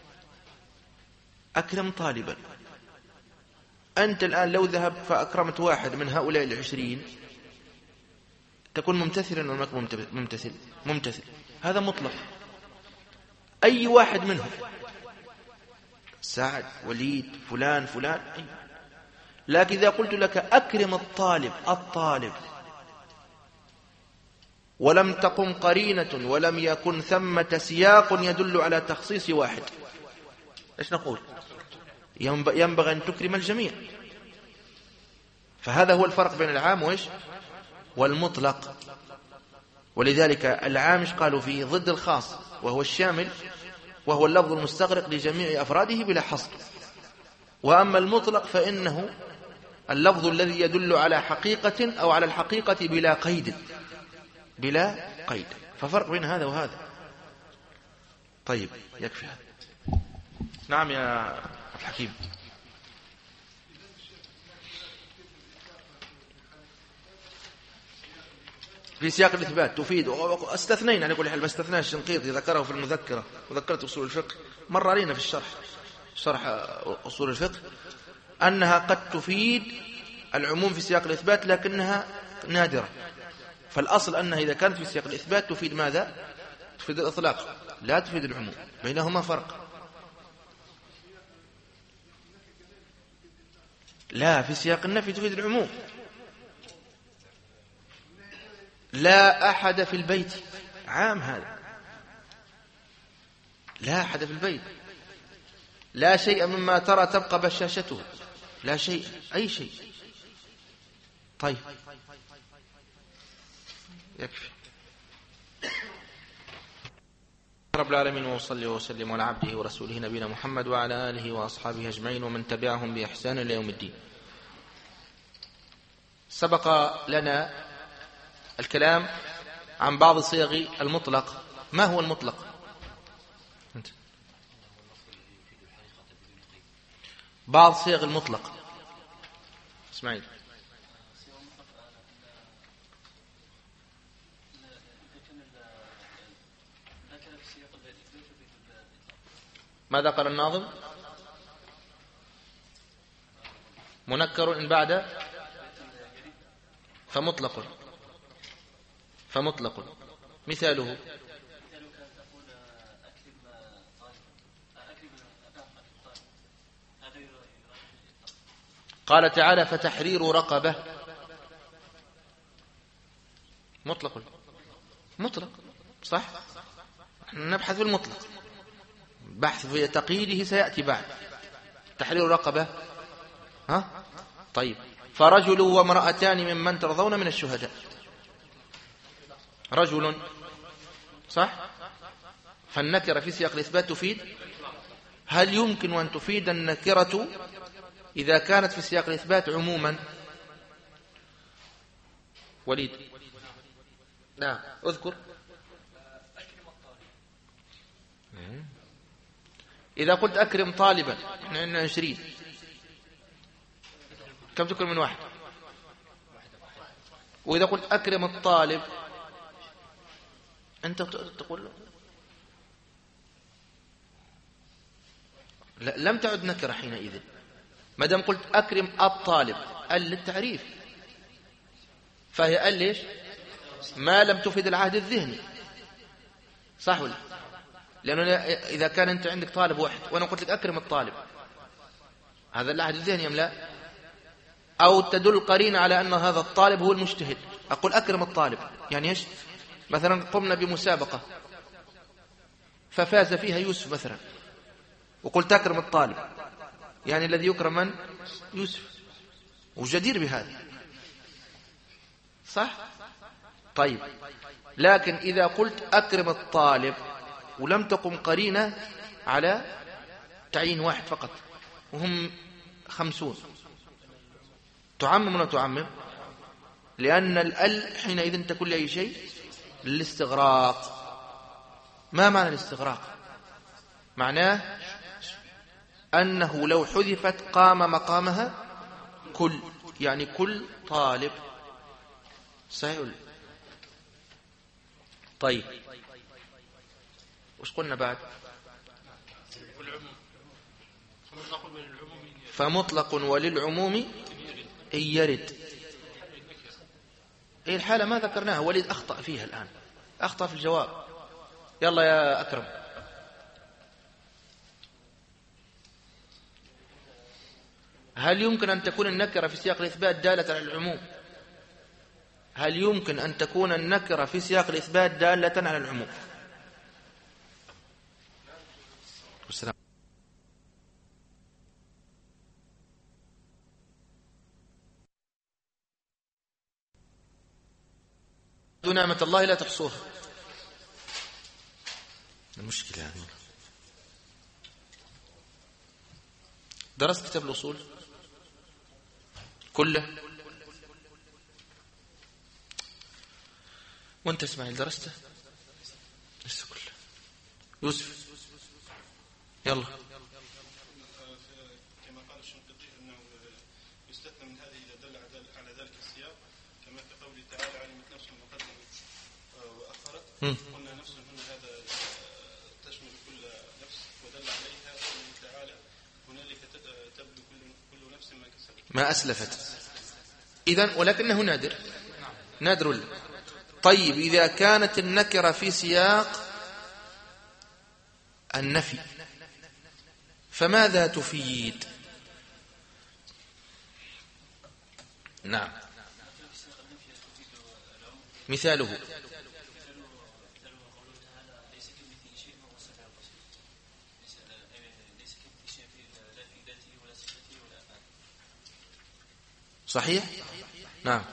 أكرم طالبا، أنت الآن لو ذهبت فأكرمت واحد من هؤلاء 20 تكون ممتثلا ولا ممتثل؟ ممتثل. هذا مطلق، أي واحد منهم، سعد، وليد، فلان فلان، أي. لكن إذا قلت لك أكرم الطالب، الطالب، ولم تقم قرينة ولم يكن ثمة سياق يدل على تخصيص واحد، إيش نقول؟ ينبغي أن تكرم الجميع. فهذا هو الفرق بين العام وإيش؟ والمطلق. ولذلك العام قالوا فيه ضد الخاص وهو الشامل، وهو اللفظ المستغرق لجميع أفراده بلا حصر. وأما المطلق فإنه اللفظ الذي يدل على حقيقة أو على الحقيقة بلا قيد، بلا قيد. ففرق بين هذا وهذا. طيب يكفي هذا. نعم يا الحكيم. في سياق الإثبات تفيد، استثنينا على كل حال، بس استثناء الشنقيطي ذكره في المذكرة وذكرت أصول الفقه، مر علينا في شرح أصول الفقه أنها قد تفيد العموم في سياق الإثبات لكنها نادرة. فالأصل أنها إذا كانت في سياق الإثبات تفيد ماذا؟ تفيد الإطلاق، لا تفيد العموم، بينهما فرق. لا، في سياق النفي تفيد العموم. لا أحد في البيت، عام هذا، لا أحد في البيت، لا شيء مما ترى تبقى بشاشته، لا شيء، أي شيء. طيب يكفي. رب العالمين، وصلي وسلم على عبده ورسوله نبينا محمد وعلى آله وأصحابه أجمعين ومن تبعهم بإحسان إلى يوم الدين. سبق لنا الكلام عن بعض صيغ المطلق. ما هو المطلق؟ بعض صيغ المطلق. اسمعي. ماذا قال الناظم؟ منكر إن بعد فمطلق. مثاله قال تعالى فتحرير رقبة، مطلق صح؟ نبحث في المطلق، بحث في تقييده سيأتي بعد. تحرير رقبة، ها؟ طيب، فرجل وامرأتان ممن ترضون من الشهداء، رجل، صح؟ فالنكرة في سياق الإثبات تفيد. هل يمكن أن تفيد النكرة إذا كانت في سياق الإثبات عموما؟ وليد، نعم، اذكر. إذا قلت أكرم طالبا، احنا عندنا 20، كم تكرم من واحد؟ وإذا قلت أكرم الطالب أنت تقول لا، لم تعد نكرة حينئذ، ما دام قلت أكرم الطالب، ال للتعريف، فهي ال ليش؟ ما لم تفيد العهد الذهني، صح ولا؟ لأنه إذا كان أنت عندك طالب واحد وأنا قلت لك أكرم الطالب، هذا العهد الذهني أم لا؟ أو تدل قرينة على أن هذا الطالب هو المجتهد، أقول أكرم الطالب، يعني إيش؟ مثلا قمنا بمسابقة ففاز فيها يوسف مثلا، وقلت أكرم الطالب، يعني الذي يكرم من؟ يوسف، وجدير بهذا، صح؟ طيب، لكن إذا قلت أكرم الطالب ولم تقم قرينة على تعيين واحد فقط وهم 50، تعمم ولا تعمم؟ لأن الأل حينئذ تكون لأي شيء للاستغراق. ما معنى الاستغراق؟ معناه أنه لو حذفت قام مقامها كل، يعني كل طالب. صحيح. طيب وش قلنا بعد؟ فمطلق وللعموم إن يرد. إيه الحالة ما ذكرناها، وليد أخطأ فيها الآن، أخطأ في الجواب. يلا يا أكرم. هل يمكن أن تكون النكرة في سياق الإثبات دالة على العموم؟ هل يمكن أن تكون النكرة في سياق الإثبات دالة على العموم؟ والسلام. نعمة الله لا تحصوها. المشكلة هذه. درست كتاب الأصول كله؟ وانت اسماعيل درسته؟ لسه كله. يوسف يلا. كما قال الشنقيطي انه يستثنى من هذه اذا دل على ذلك السياق، كما في قوله تعالى علمت نفس ما قدمت واخرت. قلنا نفس هنا هذا تشمل كل نفس، ودل عليها قوله تعالى هنالك تبلو كل نفس ما كسبت ما اسلفت. اذن ولكنه نادر، نادر ولا؟ طيب إذا كانت النكرة في سياق النفي فماذا تفيد؟ نعم مثاله صحيح. نعم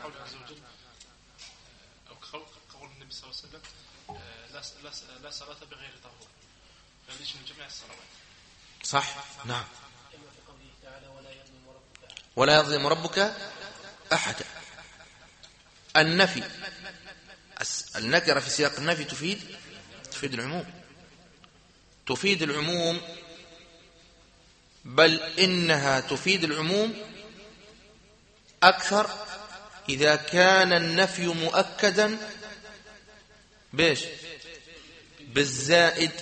لا صلاة بغير طهور، فليش من جميع الصلوات. صح. نعم. ولا يظلم ربك أحدا. النفي، النكرة في سياق النفي تفيد العموم، تفيد العموم، بل إنها تفيد العموم أكثر إذا كان النفي مؤكدا بيش بالزائد.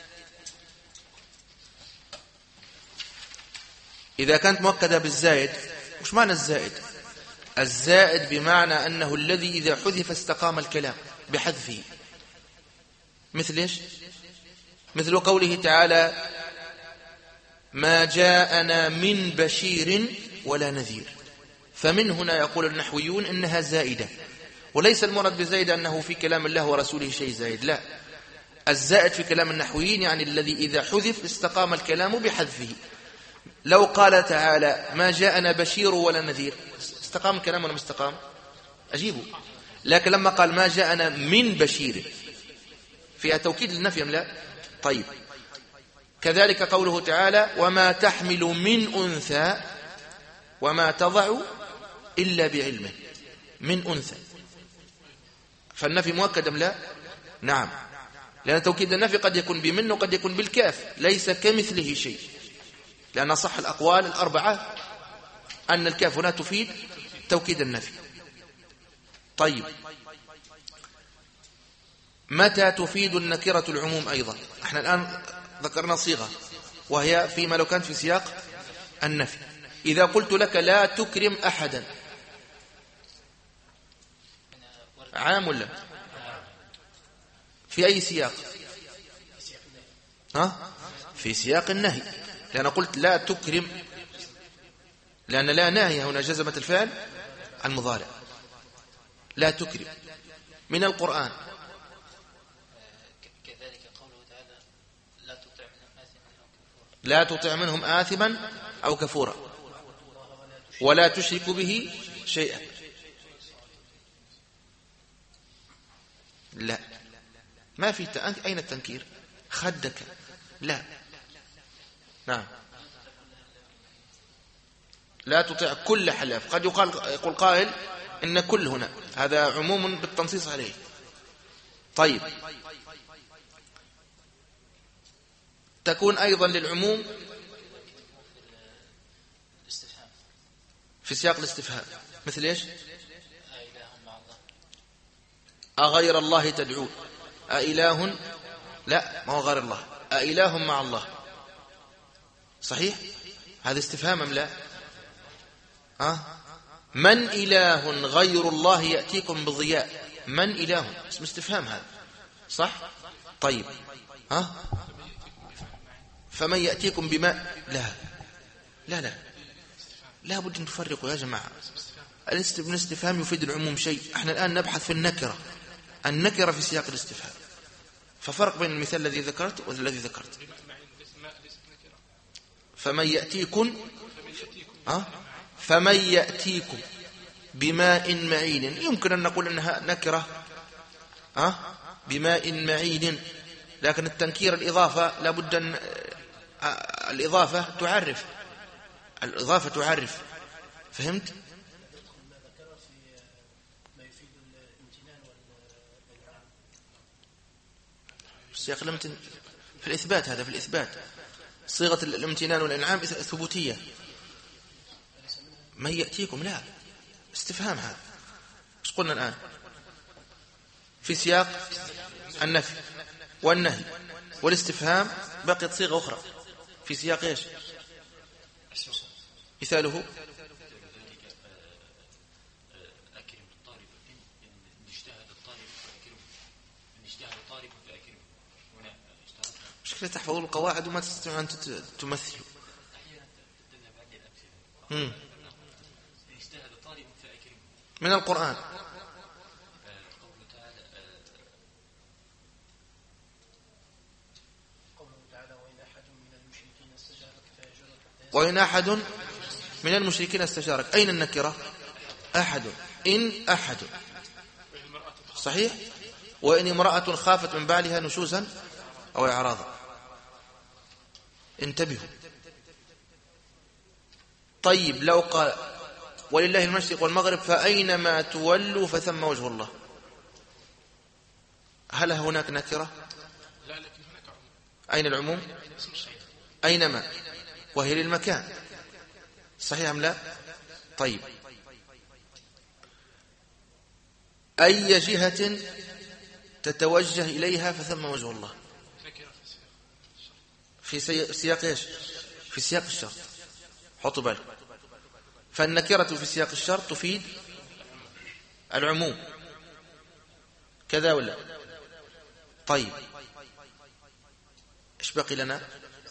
إذا كانت مؤكدة بالزائد، وش معنى الزائد؟ الزائد بمعنى أنه الذي إذا حذف استقام الكلام بحذفه. مثل إيش؟ مثل قوله تعالى ما جاءنا من بشير ولا نذير. فمن هنا يقول النحويون إنها زائدة، وليس المراد بزائد أنه في كلام الله ورسوله شيء زائد، لا، الزائد في كلام النحويين يعني الذي إذا حذف استقام الكلام بحذفه. لو قال تعالى ما جاءنا بشير ولا نذير، استقام الكلام ولا مستقام؟ أجيبه. لكن لما قال ما جاءنا من بشير فيها توكيد للنفي أم لا؟ طيب كذلك قوله تعالى وما تحمل من أنثى وما تضع إلا بعلمه، من أنثى، فالنفي مؤكد أم لا؟ نعم، لأن توكيد النفي قد يكون بمن وقد يكون بالكاف، ليس كمثله شيء، لأن صح الأقوال الأربعة أن الكاف هنا تفيد توكيد النفي. طيب متى تفيد النكرة العموم أيضا؟ احنا الآن ذكرنا صيغة وهي فيما لو كانت في سياق النفي. إذا قلت لك لا تكرم أحدا، عام ولا في أي سياق؟ في سياق النهي، لأن قلت لا تكرم، لأن لا ناهية هنا جزمت الفعل المضارع. لا تكرم من القرآن. كذلك قوله تعالى لا تطع منهم آثما أو كفورا ولا تشرك به شيئا. لا، ما في أين التنكير؟ خدك، لا. نعم. لا تطيع كل حلاف. قد يقول قائل إن كل هنا هذا عموم بالتنصيص عليه. طيب، تكون أيضا للعموم في سياق الاستفهام، مثل إيش؟ أغير الله تدعون؟ أإله، لا، ما هو غير الله، أإله مع الله، صحيح؟ هذا استفهام أم لا؟ من إله غير الله يأتيكم بضياء؟ من إله؟ اسم استفهام هذا، صح؟ طيب، فمن يأتيكم بماء؟ لا بد أن تفرقوا يا جماعة. الاستفهام يفيد العموم شيء. احنا الآن نبحث في النكرة في سياق الاستفهام، ففرق بين المثال الذي ذكرت والذي ذكرت. فمن يأتيكم بماء معين، يمكن أن نقول أنها نكرة بماء معين، لكن التنكير الإضافة لابد أن الإضافة تعرف. فهمت؟ سياق في الإثبات، هذا في الإثبات. صيغة الامتنان والإنعام ثبوتية. من يأتيكم، لا، استفهام هذا. ايش قلنا الآن؟ في سياق النفي والنهي والاستفهام بقيت صيغة أخرى في سياق ايش؟ مثاله مشكلة تحفظوا القواعد وما تستطيعون أن تمثلوا. من القرآن وإن أحد من المشركين استجارك. أين النكرة؟ أحد. إن أحد، صحيح. وإن امرأة خافت من بعلها نشوزا أو إعراضا. انتبهوا. طيب، لو قال ولله المشرق والمغرب فأينما تولوا فثم وجه الله، هل هناك نكرة؟ لا، لكن هناك عموم. أين العموم؟ أينما، وهي للمكان، صحيح أم لا؟ طيب، أي جهة تتوجه إليها فثم وجه الله؟ في سياق ايش؟ في سياق الشرط. حطوا بالك، فالنكرة في سياق الشرط تفيد العموم، كذا ولا؟ طيب، ايش بقي لنا؟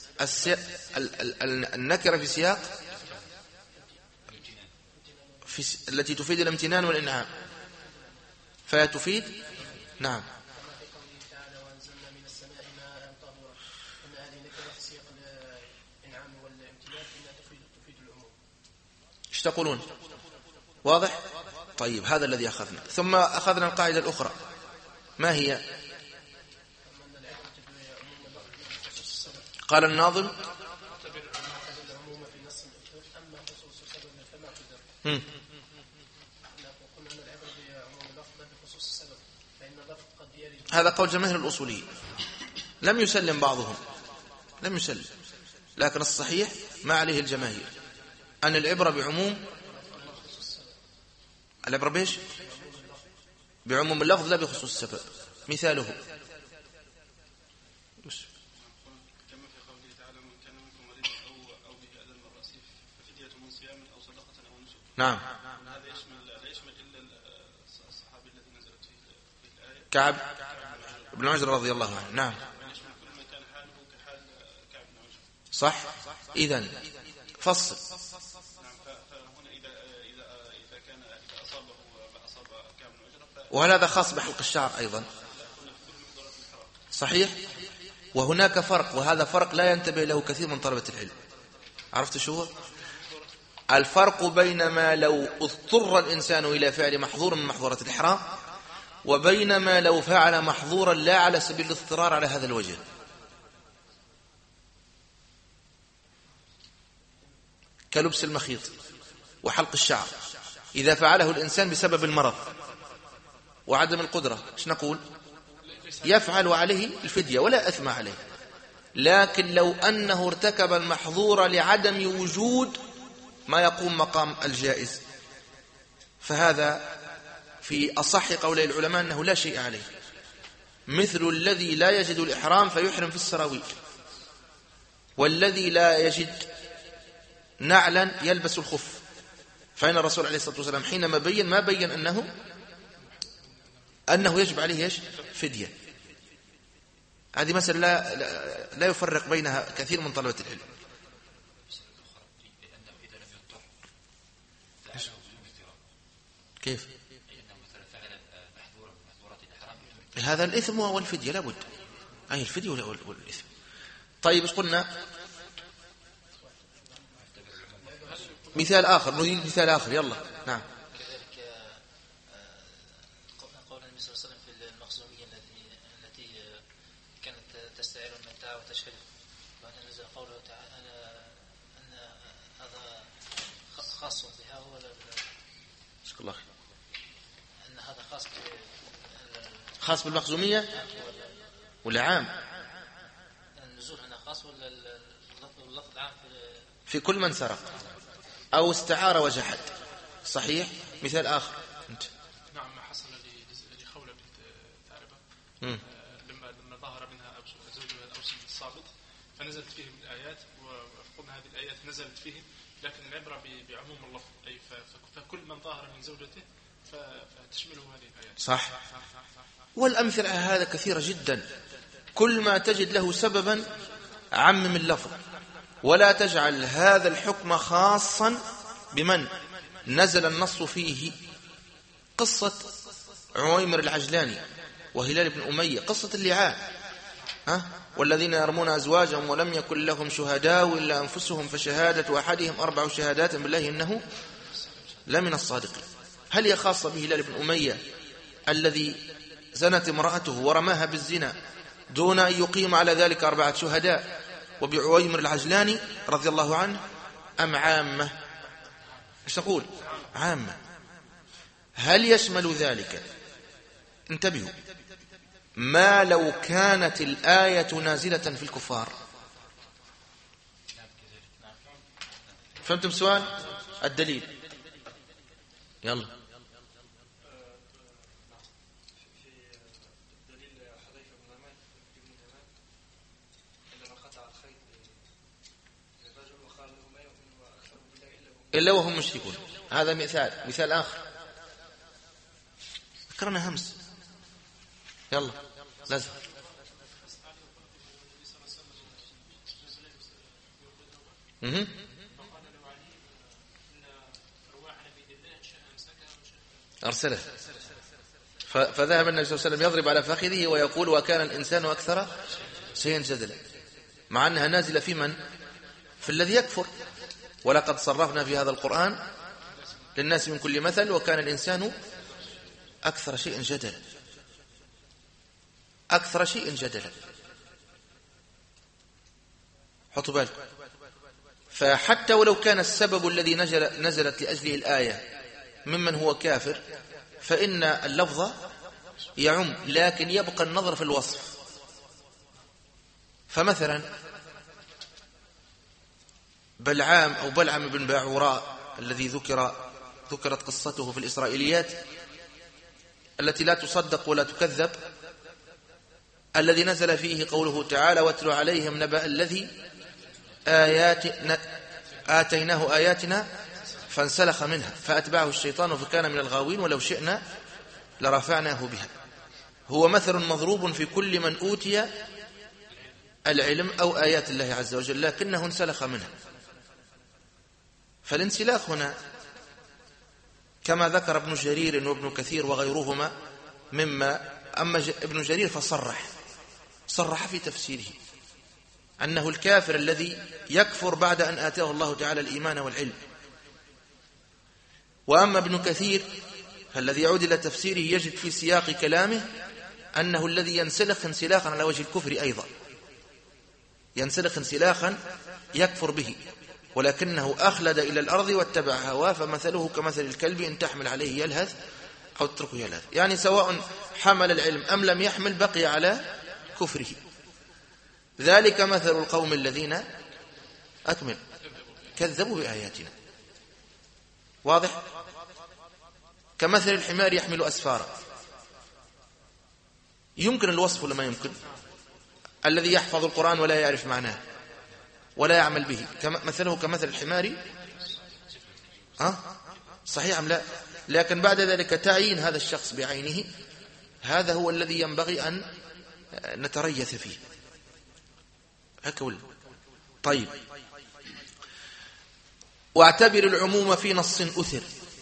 النكرة في سياق التي تفيد الامتنان والإنعام، فهي تفيد، نعم. ايش تقولون؟ واضح؟ طيب، هذا الذي أخذنا. ثم أخذنا القاعدة الأخرى، ما هي؟ قال الناظم هذا قول جماهير الأصوليين، لم يسلم بعضهم، لم يسلم، لكن الصحيح ما عليه الجماهير أن العبرة بعموم، العبرة بإيش؟ بعموم اللفظ لا بخصوص السبب. مثاله كما في قوله تعالى من كان منكم مريضا أو به أذى من رأسه ففدية من صيام أو صدقة أو نسك. نعم. هذا لا يشمل إلا الصحابي الذي نزلت فيه الآية، كعب بن عجرة رضي الله عنه. نعم، يشمل كل من كان حاله كحال كعب بن عجرة. صح. إذن فصل. فهنا إذا كان أصابه كعب بن عجرة، وهل هذا خاص بحلق الشعر أيضا؟ صحيح. وهناك فرق، وهذا فرق لا ينتبه له كثير من طلبة العلم. عرفت شو هو؟ الفرق بين ما لو اضطر الإنسان إلى فعل محظور من محظورات الإحرام، وبين ما لو فعل محظورا لا على سبيل الاضطرار على هذا الوجه. كلبس المخيط وحلق الشعر، إذا فعله الإنسان بسبب المرض وعدم القدرة ايش نقول؟ يفعل عليه الفدية ولا أثم عليه. لكن لو أنه ارتكب المحظور لعدم وجود ما يقوم مقام الجائز، فهذا في أصح قولي العلماء أنه لا شيء عليه، مثل الذي لا يجد الإحرام فيحرم في السراويل، والذي لا يجد نعلا يلبس الخف، فإن الرسول عليه الصلاة والسلام حينما بين ما بين أنه يجب عليه إيش؟ فدية. هذه مسألة لا يفرق بينها كثير من طلبة العلم. كيف؟ هذا الإثم والفدية لابد، أي الفدية والإثم. طيب ايش قلنا؟ مثال آخر، نريد مثال آخر، يلا. نعم. كذلك قول النبي صلى الله عليه وسلم في المخزومية التي كانت تستعير المتاع وتشهد، وأن نزل قوله تعالى أن هذا خاص بها ولا شكرا الله خير. أن هذا خاص بالمخزومية ولا عام؟ النزول هنا خاص ولا اللفظ العام في كل من سرق أو استعار وجحد. صحيح. مثال آخر أنت. نعم، ما حصل لخولة بنت ثعلبة لما ظهر منها زوجها الأوس الصابت، فنزلت فيهم الآيات، وقلنا هذه الآيات نزلت فيهم، لكن العبرة بعموم اللفظ، أي فكل من ظهر من زوجته فتشمله هذه الآيات. صح. والأمثلة هذا كثيرة جدا، كل ما تجد له سببا عمم اللفظ، ولا تجعل هذا الحكم خاصا بمن نزل النص فيه. قصة عويمر العجلاني وهلال بن أمية، قصة اللعان، والذين يرمون أزواجهم ولم يكن لهم شهداء إلا أنفسهم فشهادة أحدهم 4 شهادات بالله إنه لمن الصادقين. هل هي خاصة بهلال بن أمية الذي زنت امرأته ورماها بالزنا دون أن يقيم على ذلك 4 شهداء، وبعويمر العجلاني رضي الله عنه، أم عامة؟ ايش تقول؟ عامة. هل يشمل ذلك؟ انتبهوا، ما لو كانت الآية نازلة في الكفار؟ فهمتم السؤال؟ الدليل يلا. إلا وهم مشركون. هذا مثال آخر ذكرنا همس. يلا لازم. أرسله، فذهب النبي صلى الله عليه وسلم يضرب على فخذه ويقول وكان الإنسان أكثر شيئا جدلا، مع أنها نازلة في من؟ في الذي يكفر. ولقد صرفنا في هذا القرآن للناس من كل مثل وكان الإنسان أكثر شيء جدلا، أكثر شيء جدلا. حطوا بالكم. فحتى ولو كان السبب الذي نزلت لأجله الآية ممن هو كافر، فإن اللفظ يعم، لكن يبقى النظر في الوصف. فمثلا بلعام أو بلعم بن باعوراء الذي ذكرت قصته في الإسرائيليات التي لا تصدق ولا تكذب، الذي نزل فيه قوله تعالى واتل عليهم نبأ الذي آتيناه آياتنا فانسلخ منها فأتبعه الشيطان فكان من الغاوين ولو شئنا لرفعناه بها. هو مثل مضروب في كل من أوتي العلم أو آيات الله عز وجل لكنه انسلخ منها. فالانسلاخ هنا كما ذكر ابن جرير وابن كثير وغيرهما مما، أما ابن جرير صرح في تفسيره أنه الكافر الذي يكفر بعد أن آتاه الله تعالى الإيمان والعلم. وأما ابن كثير فالذي يعود إلى تفسيره يجد في سياق كلامه أنه الذي ينسلخ انسلاخا على وجه الكفر أيضا، ينسلخ انسلاخا يكفر به، ولكنه أخلد إلى الأرض واتبع هواه فمثله كمثل الكلب إن تحمل عليه يلهث أو تتركه يلهث. يعني سواء حمل العلم أم لم يحمل بقي على كفره. ذلك مثل القوم الذين أكمل كذبوا بآياتنا. واضح؟ كمثل الحمار يحمل أسفارا. يمكن الوصف ولا ما يمكن؟ الذي يحفظ القرآن ولا يعرف معناه ولا يعمل به مثله كمثل الحمار. صحيح أم لا؟ لكن بعد ذلك تعيين هذا الشخص بعينه، هذا هو الذي ينبغي أن نتريث فيه. أكول. طيب، واعتبر العموم في نص أثر.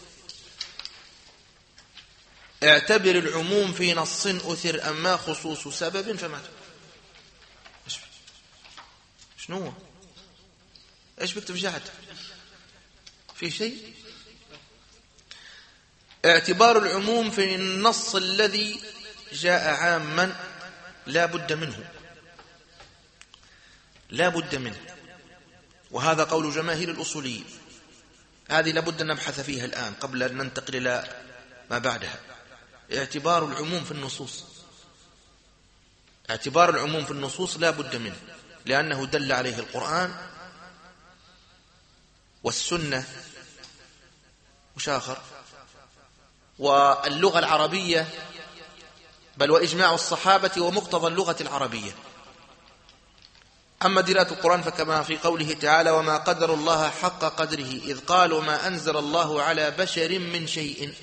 اعتبر العموم في نص أثر أما خصوص سبب فما. شنو ايش بكتب جهد في شيء؟ اعتبار العموم في النص الذي جاء عاما لا بد منه، لا بد منه، وهذا قول جماهير الأصوليين. هذه لابد أن نبحث فيها الآن قبل أن ننتقل إلى ما بعدها. اعتبار العموم في النصوص، اعتبار العموم في النصوص لا بد منه، لأنه دل عليه القرآن والسنة وش آخر واللغة العربية، بل وإجماع الصحابة ومقتضى اللغة العربية. أما دلالة القرآن فكما في قوله تعالى وما قدر الله حق قدره إذ قالوا ما أنزل الله على بشر من شيء.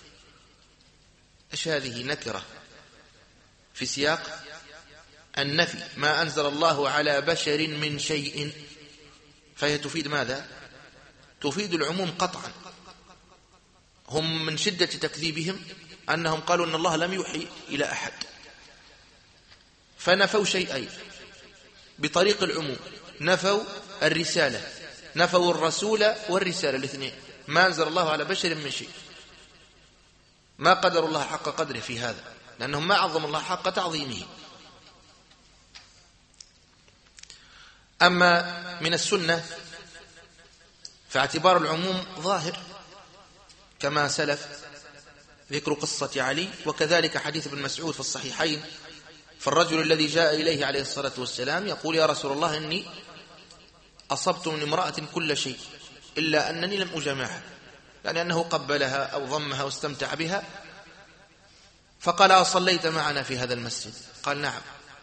إيش هذه؟ نكرة في سياق النفي، ما أنزل الله على بشر من شيء، فهي تفيد ماذا؟ تفيد العموم قطعا. هم من شدة تكذيبهم أنهم قالوا أن الله لم يوحي إلى أحد، فنفوا شيئين بطريق العموم، نفوا الرسالة، نفوا الرسول والرسالة الاثنين. ما أنزل الله على بشر من شيء، ما قدر الله حق قدره في هذا، لأنهم ما عظم الله حق تعظيمه. أما من السنة فاعتبار العموم ظاهر كما سلف ذكر قصة علي، وكذلك حديث ابن مسعود في الصحيحين، فالرجل الذي جاء إليه عليه الصلاة والسلام يقول يا رسول الله إني أصبت من امرأة كل شيء إلا أنني لم أجامعها، يعني أنه قبلها أو ضمها واستمتع بها. فقال أصليت معنا في هذا المسجد؟ قال نعم.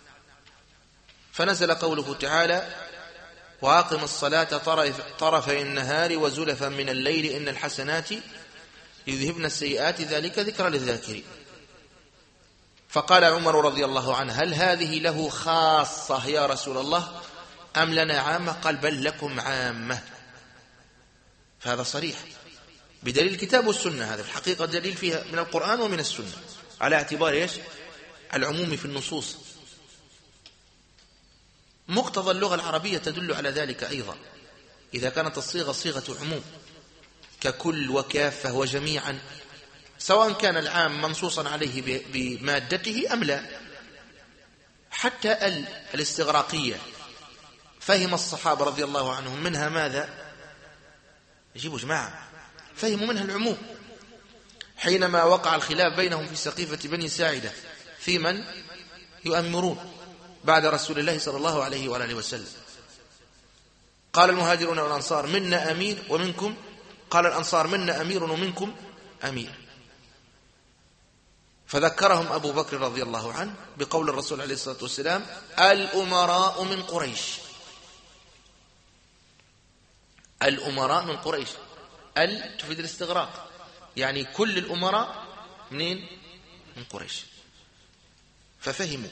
فنزل قوله تعالى وأقم الصلاة طرفي النهار وزلفا من الليل إن الحسنات يذهبن السيئات ذلك ذكرى للذاكرين. فقال عمر رضي الله عنه هل هذه له خاصة يا رسول الله أم لنا عامة؟ قال بل لكم عامة. فهذا صريح بدليل الكتاب والسنة، هذا في الحقيقة دليل فيها من القرآن ومن السنة على اعتبار إيش؟ العموم في النصوص. مقتضى اللغة العربية تدل على ذلك أيضا، إذا كانت الصيغة صيغة عموم ككل وكافة وجميعا، سواء كان العام منصوصا عليه بمادته أم لا. حتى الاستغراقية فهم الصحابة رضي الله عنهم منها ماذا؟ يجيبوا جماعة فهموا منها العموم حينما وقع الخلاف بينهم في سقيفة بني ساعدة في من يؤمرون بعد رسول الله صلى الله عليه وآله وسلم. قال المهاجرون والأنصار منا أمير ومنكم، قال الأنصار منا أمير ومنكم أمير. فذكرهم أبو بكر رضي الله عنه بقول الرسول عليه الصلاة والسلام الأمراء من قريش. الأمراء من قريش، تفيد الاستغراق، يعني كل الأمراء منين؟ من قريش. ففهموا.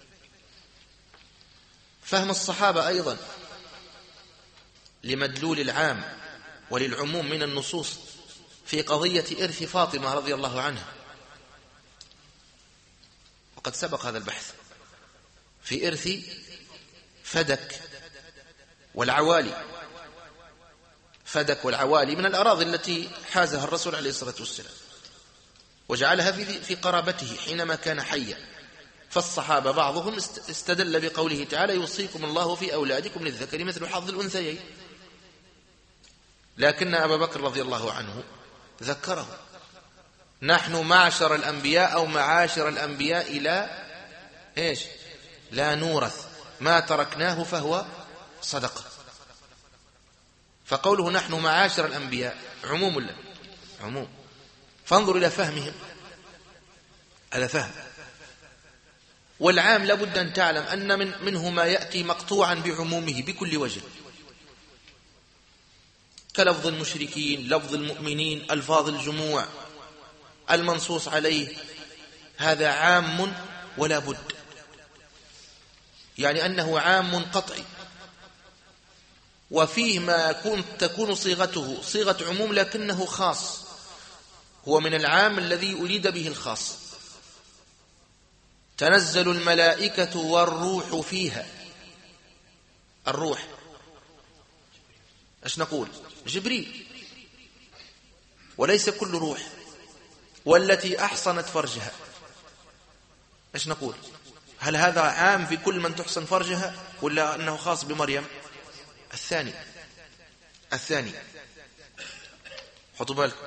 فهم الصحابة أيضا لمدلول العام وللعموم من النصوص في قضية إرث فاطمة رضي الله عنها، وقد سبق هذا البحث في إرث فدك والعوالي. فدك والعوالي من الأراضي التي حازها الرسول عليه الصلاة والسلام وجعلها في قرابته حينما كان حيا. فالصحابة بعضهم استدل بقوله تعالى يوصيكم الله في أولادكم للذكر مثل حظ الأنثيين. لكن أبا بكر رضي الله عنه ذكره: نحن معشر الأنبياء أو معاشر الأنبياء لا نورث، ما تركناه فهو صدقة. فقوله نحن معاشر الأنبياء عموم له، عموم. فانظر إلى فهمهم، هذا فهم. والعام لابد أن تعلم أن منه ما يأتي مقطوعا بعمومه بكل وجه، كلفظ المشركين، لفظ المؤمنين، ألفاظ الجموع، المنصوص عليه، هذا عام ولا بد، يعني أنه عام قطعي. وفيه ما تكون صيغته صيغة عموم لكنه خاص، هو من العام الذي أريد به الخاص. تنزل الملائكة والروح فيها، الروح ايش نقول؟ جبريل، وليس كل روح. والتي أحصنت فرجها ايش نقول؟ هل هذا عام في كل من تحصن فرجها ولا أنه خاص بمريم؟ الثاني. حطوا بالك.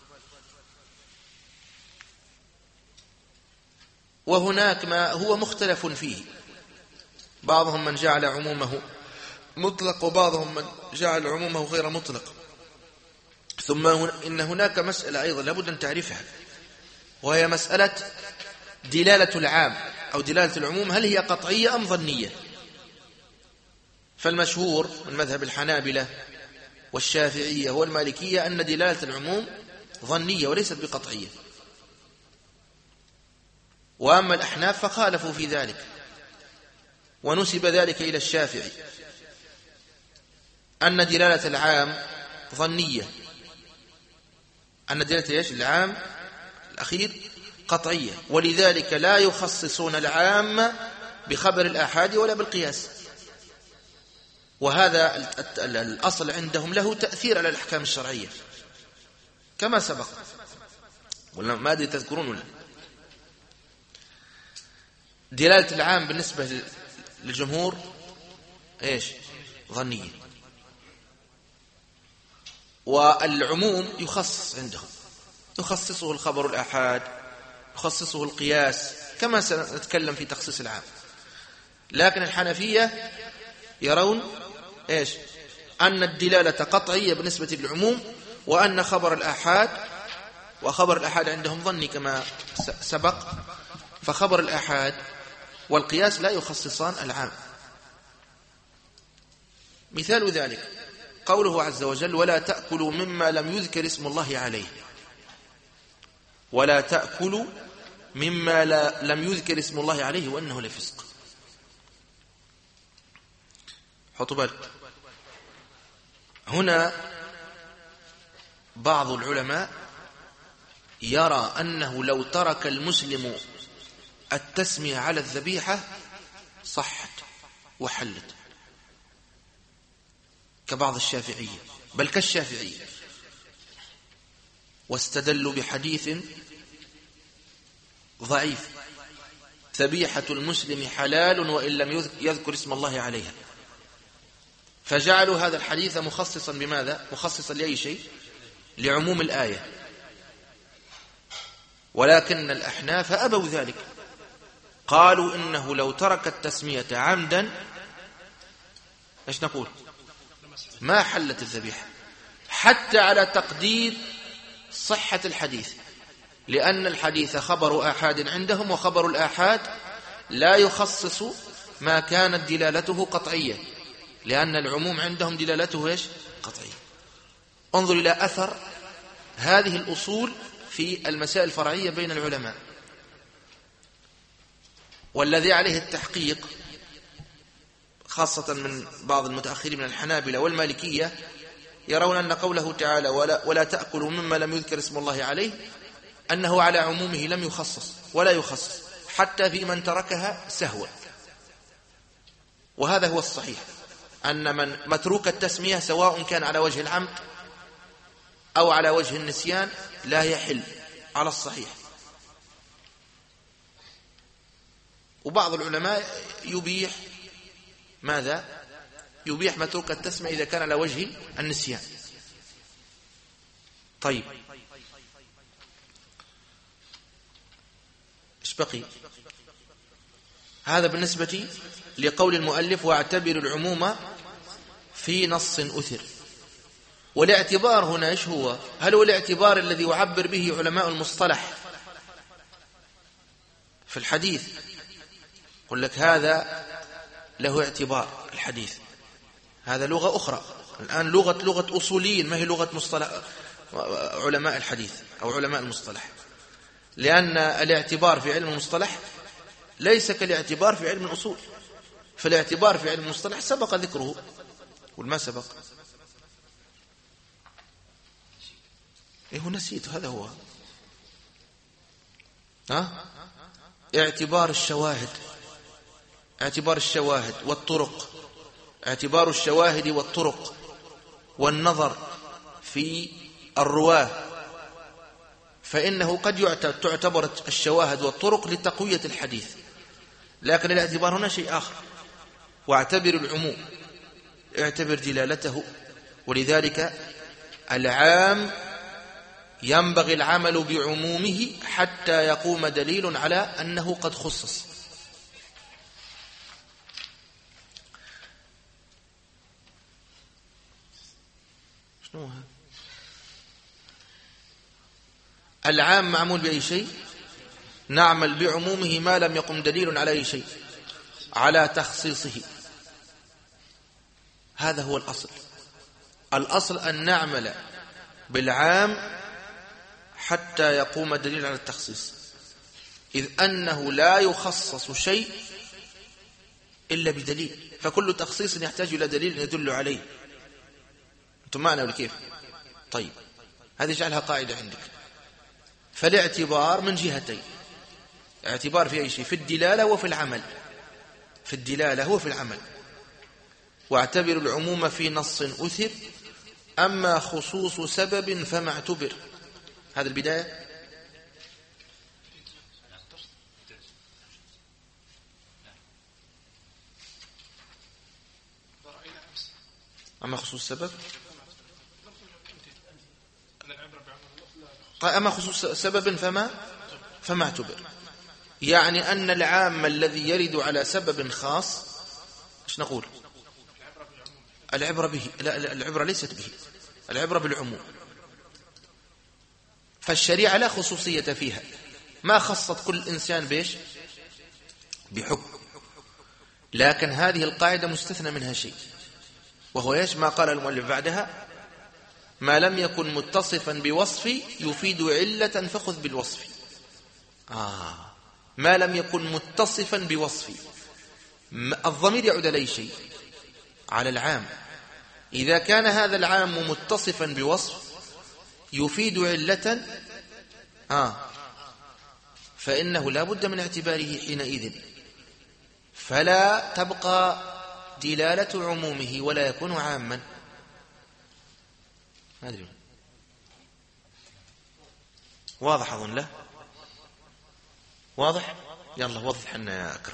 وهناك ما هو مختلف فيه، بعضهم من جعل عمومه مطلق وبعضهم من جعل عمومه غير مطلق. ثم إن هناك مسألة أيضا لابد أن تعرفها، وهي مسألة دلالة العام أو دلالة العموم، هل هي قطعية أم ظنية؟ فالمشهور من مذهب الحنابلة والشافعية والمالكية أن دلالة العموم ظنية وليست بقطعية. وأما الأحناف فخالفوا في ذلك، ونسب ذلك إلى الشافعي أن دلالة العام ظنية، أن دلالة العام الأخير قطعية، ولذلك لا يخصصون العام بخبر الآحاد ولا بالقياس. وهذا الأصل عندهم له تأثير على الأحكام الشرعية كما سبق، ولا ما أدري تذكرون ولا. دلالة العام بالنسبة للجمهور ظنية، والعموم يخصص عندهم، يخصصه الخبر الآحاد، يخصصه القياس، كما سنتكلم في تخصيص العام. لكن الحنفية يرون أن الدلالة قطعية بالنسبة للعموم، وأن خبر الآحاد، وخبر الآحاد عندهم ظني كما سبق، فخبر الآحاد والقياس لا يخصصان العام. مثال ذلك قوله عز وجل: ولا تأكلوا مما لم يذكر اسم الله عليه. ولا تأكلوا مما لم يذكر اسم الله عليه وأنه لفسق. حطوا بالك، هنا بعض العلماء يرى أنه لو ترك المسلم التسمية على الذبيحة صحت وحلت، كبعض الشافعية، بل كالشافعية، واستدلوا بحديث ضعيف: ذبيحة المسلم حلال وإن لم يذكر اسم الله عليها. فجعلوا هذا الحديث مخصصا بماذا؟ مخصصا لأي شيء؟ لعموم الآية. ولكن الأحناف أبوا ذلك، قالوا إنه لو ترك التسمية عمدا ايش نقول؟ ما حلت الذبيحة، حتى على تقدير صحة الحديث، لأن الحديث خبر آحاد عندهم، وخبر الآحاد لا يخصص ما كانت دلالته قطعية، لأن العموم عندهم دلالته قطعية. انظر إلى أثر هذه الأصول في المسائل الفرعية بين العلماء. والذي عليه التحقيق خاصة من بعض المتأخرين من الحنابلة والمالكية يرون أن قوله تعالى ولا تأكلوا مما لم يذكر اسم الله عليه أنه على عمومه لم يخصص ولا يخصص حتى في من تركها سهوا. وهذا هو الصحيح، أن من متروك التسمية سواء كان على وجه العمد أو على وجه النسيان لا يحل على الصحيح. وبعض العلماء يبيح ماذا؟ يبيح متروك التسمية إذا كان على وجه النسيان، طيب ايش بقي؟ هذا بالنسبة لقول المؤلف واعتبر العموم في نص أثر. والاعتبار هنا ايش هو؟ هل هو الاعتبار الذي يعبر به علماء المصطلح في الحديث؟ يقول لك هذا له اعتبار الحديث، هذا لغة أخرى الآن، لغة أصوليين، ما هي لغة مصطلح علماء الحديث أو علماء المصطلح، لأن الاعتبار في علم المصطلح ليس كالاعتبار في علم الأصول. فالاعتبار في علم المصطلح سبق ذكره والما سبق إيه نسيت، هذا هو اعتبار الشواهد، اعتبار الشواهد والطرق، اعتبار الشواهد والطرق والنظر في الرواه، فإنه قد تعتبر الشواهد والطرق لتقوية الحديث، لكن الاعتبار هنا شيء آخر. واعتبر العموم، اعتبر دلالته. ولذلك العام ينبغي العمل بعمومه حتى يقوم دليل على أنه قد خصص. شنو هذا؟ العام معمول بأي شيء؟ نعمل بعمومه ما لم يقم دليل على أي شيء، على تخصيصه. هذا هو الأصل. الأصل أن نعمل بالعام حتى يقوم دليل على التخصيص، إذ أنه لا يخصص شيء إلا بدليل، فكل تخصيص يحتاج إلى دليل يدل عليه. أنتم معنا ولا كيف؟ طيب هذه جعلها قاعدة عندك. فالاعتبار من جهتين، اعتبار في أي شيء، في الدلالة وفي العمل. في الدلالة وفي العمل. واعتبر العموم في نص أثر، أما خصوص سبب فما اعتبر. هذا البداية. أما خصوص سبب، أما خصوص سبب فما اعتبر. يعني أن العام الذي يرد على سبب خاص ايش نقول؟ العبرة به. لا، العبرة ليست به، العبرة بالعموم. فالشريعة لا خصوصية فيها، ما خصت كل إنسان بيش بحكم، لكن هذه القاعدة مستثنى منها شيء، وهو ايش؟ ما قال المؤلف بعدها: ما لم يكن متصفا بوصف يفيد علة فخذ بالوصف. ما لم يكن متصفا بوصف، الضمير يعود على أي شيء؟ على العام. إذا كان هذا العام متصفا بوصف يفيد علة فإنه لا بد من اعتباره حينئذ، فلا تبقى دلالة عمومه ولا يكون عاما. واضح أظن؟ لا واضح؟ يلا وضح لنا يا أكرم.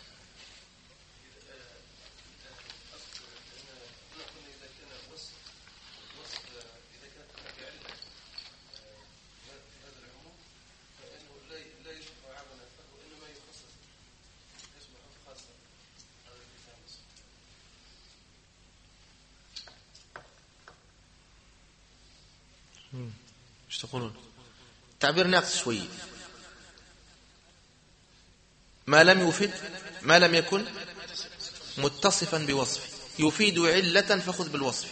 ايش تقولون؟ تعبير ناقص شوي. ما لم يكن متصفا بوصف يفيد علة فخذ بالوصف.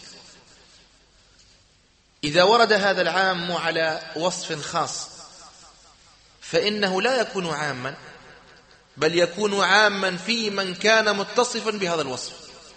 إذا ورد هذا العام على وصف خاص فإنه لا يكون عاما، بل يكون عاما في من كان متصفا بهذا الوصف.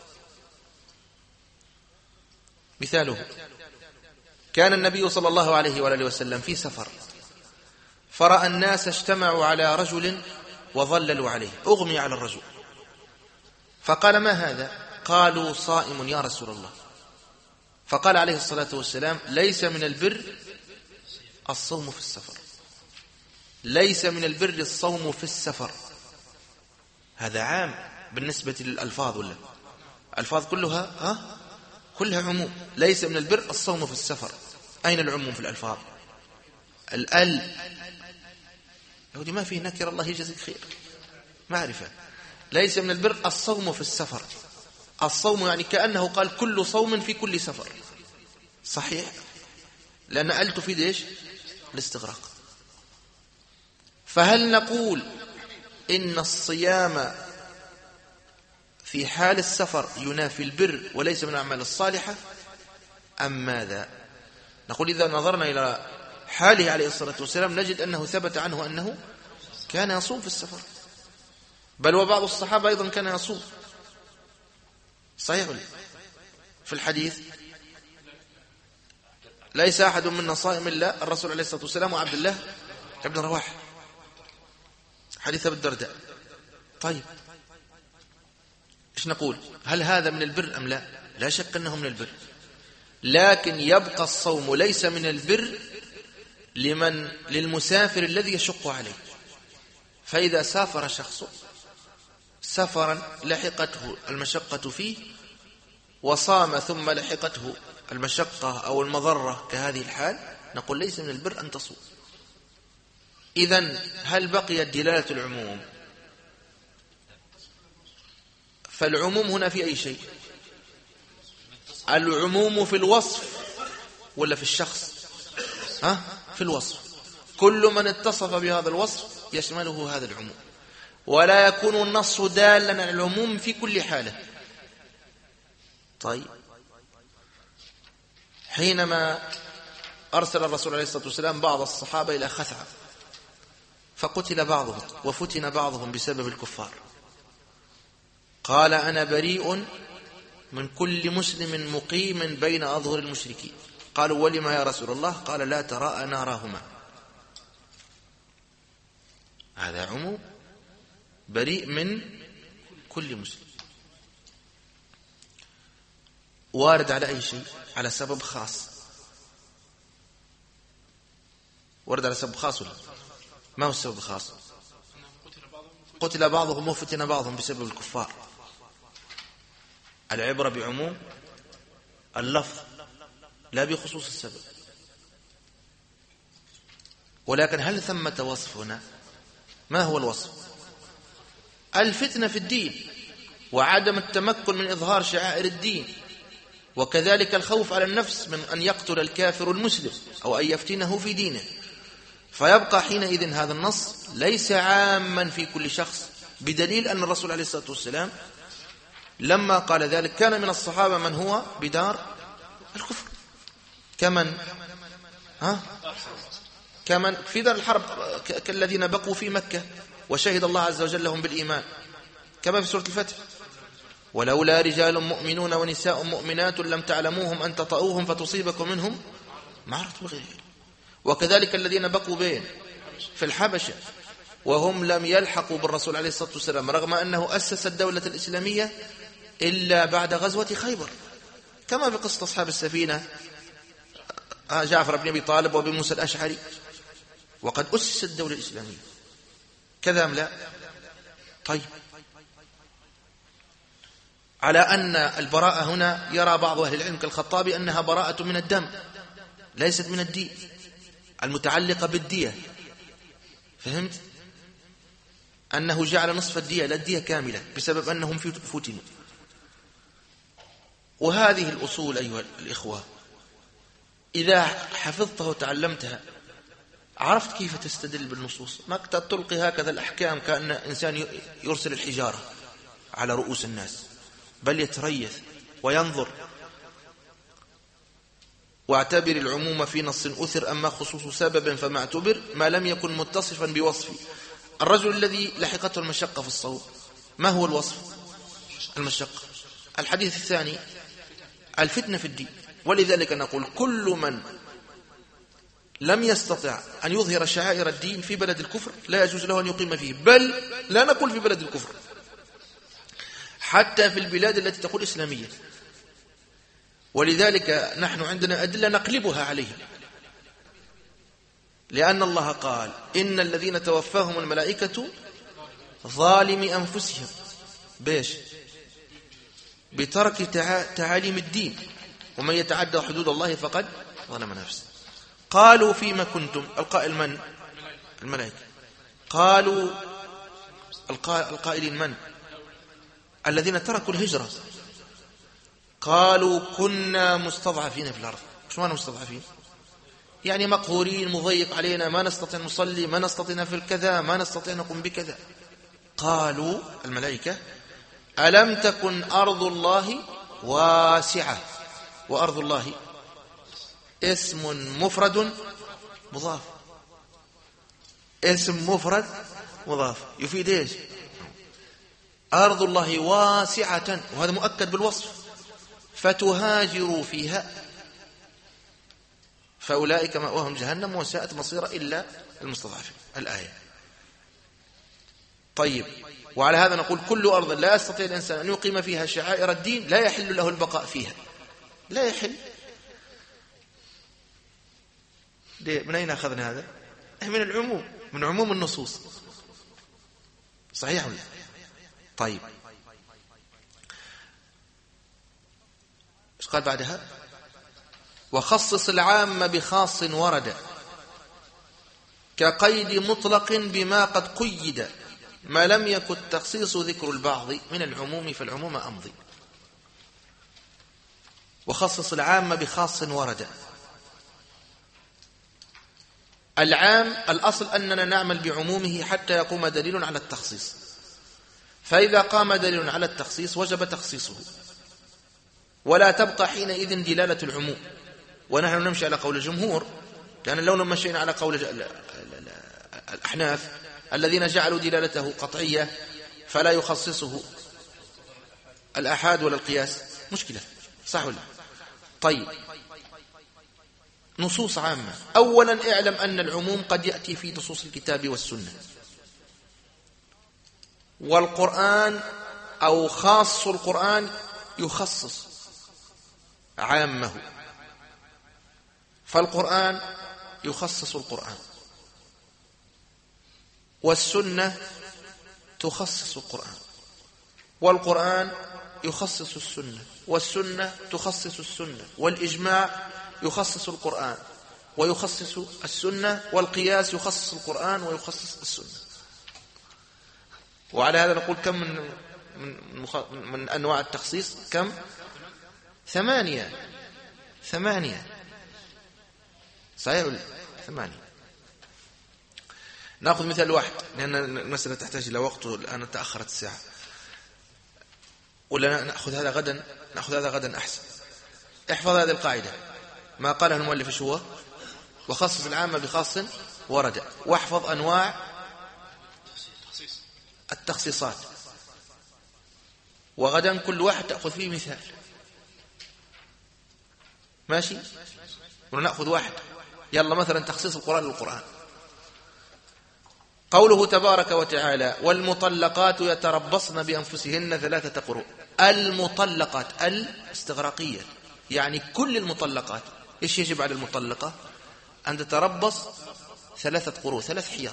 مثاله: كان النبي صلى الله عليه وآله وسلم في سفر، فرأى الناس اجتمعوا على رجل وظللوا عليه، أغمي على الرجل، فقال: ما هذا؟ قالوا: صائم يا رسول الله. فقال عليه الصلاة والسلام: ليس من البر الصوم في السفر، ليس من البر الصوم في السفر. هذا عام بالنسبة للألفاظ، ولا الألفاظ كلها كلها عموم. ليس من البر الصوم في السفر، أين العموم في الألفاظ؟ الأل يهودي ما فيه نكر، الله يجزيك خير، معرفة. ليس من البر الصوم في السفر. الصوم يعني كأنه قال كل صوم في كل سفر، صحيح، لأن أل تفيد إيش؟ الاستغراق. فهل نقول إن الصيام في حال السفر ينافي البر وليس من الأعمال الصالحة أم ماذا؟ نقول إذا نظرنا إلى حاله عليه الصلاة والسلام نجد أنه ثبت عنه أنه كان يصوم في السفر، بل وبعض الصحابة أيضا كان يصوم، صحيح في الحديث ليس أحد منا صائم إلا الرسول عليه الصلاة والسلام وعبد الله ابن رواحة، حديث أبي الدرداء. طيب إيش نقول؟ هل هذا من البر أم لا؟ لا شك أنه من البر، لكن يبقى الصوم ليس من البر للمسافر الذي يشق عليه. فإذا سافر شخص سفرا لحقته المشقة فيه وصام ثم لحقته المشقة أو المضرة كهذه الحال، نقول ليس من البر أن تصوم. إذن هل بقيت دلالة العموم؟ فالعموم هنا في أي شيء؟ العموم في الوصف ولا في الشخص؟ في الوصف. كل من اتصف بهذا الوصف يشمله هذا العموم، ولا يكون النص دالا على العموم في كل حالة. طيب حينما أرسل الرسول عليه الصلاة والسلام بعض الصحابة إلى خثعم فقتل بعضهم وفتن بعضهم بسبب الكفار، قال أنا بريء من كل مسلم مقيم بين أظهر المشركين. قالوا ولما يا رسول الله؟ قال لا تراءى ناراهما. هذا عموم، بريء من كل مسلم. وارد على أي شيء؟ على سبب خاص. وارد على سبب خاص ولا ما هو السبب الخاص؟ قتل بعضهم وفتن بعضهم بسبب الكفار. العبرة بعموم اللفظ لا بخصوص السبب. ولكن هل ثمة وصف هنا؟ ما هو الوصف؟ الفتنة في الدين وعدم التمكن من إظهار شعائر الدين، وكذلك الخوف على النفس من أن يقتل الكافر المسلم أو أن يفتنه في دينه. فيبقى حينئذ هذا النص ليس عاما في كل شخص، بدليل أن الرسول عليه الصلاة والسلام لما قال ذلك كان من الصحابة من هو بدار الكفر، كمن في دار الحرب كالذين بقوا في مكة وشهد الله عز وجل لهم بالإيمان، كما في سورة الفتح ولولا رجال مؤمنون ونساء مؤمنات لم تعلموهم أن تطؤوهم فتصيبكم منهم معرة بغير. وكذلك الذين بقوا بين في الحبشة وهم لم يلحقوا بالرسول عليه الصلاة والسلام رغم أنه أسس الدولة الإسلامية إلا بعد غزوة خيبر، كما في قصة أصحاب السفينة جعفر بن أبي طالب وابي موسى الأشعري، وقد أسس الدولة الإسلامية. كذا أم لا؟ طيب على أن البراءة هنا يرى بعض أهل العلم كالخطابي أنها براءة من الدم ليست من الدين المتعلقة بالدية. فهمت؟ أنه جعل نصف الدية لا الدية كاملة بسبب أنهم فتنوا. وهذه الأصول أيها الإخوة إذا حفظتها وتعلمتها عرفت كيف تستدل بالنصوص، ما تلقي هكذا الأحكام كأن إنسان يرسل الحجارة على رؤوس الناس، بل يتريث وينظر. واعتبر العموم في نص أثر أما خصوص سبب فما اعتبر ما لم يكن متصفا بوصفه. الرجل الذي لحقته المشقة في الصوم ما هو الوصف؟ المشقة. الحديث الثاني الفتنة في الدين. ولذلك نقول كل من لم يستطع أن يظهر شعائر الدين في بلد الكفر لا يجوز له أن يقيم فيه، بل لا نقول في بلد الكفر، حتى في البلاد التي تقول إسلامية. ولذلك نحن عندنا أدلة نقلبها عليها، لأن الله قال إن الذين توفاهم الملائكة ظالمي أنفسهم بيش بترك تعاليم الدين، ومن يتعدى حدود الله فقد ظلم نفسه. قالوا فيما كنتم، القائل من؟ الملائكة. قالوا القائلين من؟ الذين تركوا الهجرة. قالوا كنا مستضعفين في الأرض. شو معنى مستضعفين؟ يعني مقهورين، مضيق علينا، ما نستطيع نصلي، ما نستطيع نفعل كذا، ما نستطيع نقوم بكذا. قالوا الملائكة ألم تكن أرض الله واسعة. وأرض الله اسم مفرد مضاف، اسم مفرد مضاف يفيد ايش؟ أرض الله واسعة، وهذا مؤكد بالوصف، فتهاجروا فيها فأولئك مأواهم جهنم وساءت مصيرا إلا المستضعفين. الآية. طيب، وعلى هذا نقول كل أرض لا يستطيع الإنسان أن يقيم فيها شعائر الدين لا يحل له البقاء فيها، لا يحل. من أين أخذنا هذا؟ من العموم، من عموم النصوص. صحيح ولا؟ طيب، ايش قال بعدها؟ وخصص العام بخاص ورد كقيد مطلق بما قد قيد ما لم يكن تخصيص ذكر البعض من العموم فالعموم أمضي. وخصص العام بخاص ورد. العام الأصل أننا نعمل بعمومه حتى يقوم دليل على التخصيص، فإذا قام دليل على التخصيص وجب تخصيصه، ولا تبقى حينئذ دلالة العموم. ونحن نمشي على قول الجمهور، لأن لو مشينا على قول الأحناف الذين جعلوا دلالته قطعية فلا يخصصه الآحاد ولا القياس، مشكلة. صح ولا؟ طيب، نصوص عامة. أولا اعلم أن العموم قد يأتي في نصوص الكتاب والسنة، والقرآن أو خاص القرآن يخصص عامه، فالقرآن يخصص القرآن، والسنة تخصص القرآن، والقرآن يخصص السنة، والسنة تخصص السنة، والإجماع يخصص القرآن ويخصص السنة، والقياس يخصص القرآن ويخصص السنة. وعلى هذا نقول كم من أنواع التخصيص؟ كم؟ 8. صحيح ولا 8؟ نأخذ مثال واحد لأن المسألة تحتاج إلى وقت، والآن تأخرت الساعة، ولا نأخذ هذا غدا؟ نأخذ هذا غدا أحسن. احفظ هذه القاعدة، ما قاله المؤلف شو هو؟ وخصص العامة بخاص ورد. واحفظ أنواع التخصيصات، وغدا كل واحد تأخذ فيه مثال. ماشي؟ ونأخذ واحد. يلا، مثلا تخصيص القرآن للقرآن. قوله تبارك وتعالى والمطلقات يتربصن بأنفسهن 3 قروء. المطلقات الاستغراقية، يعني كل المطلقات. إيش يجب على المطلقة؟ أن تتربص 3 قروء، 3 حيض.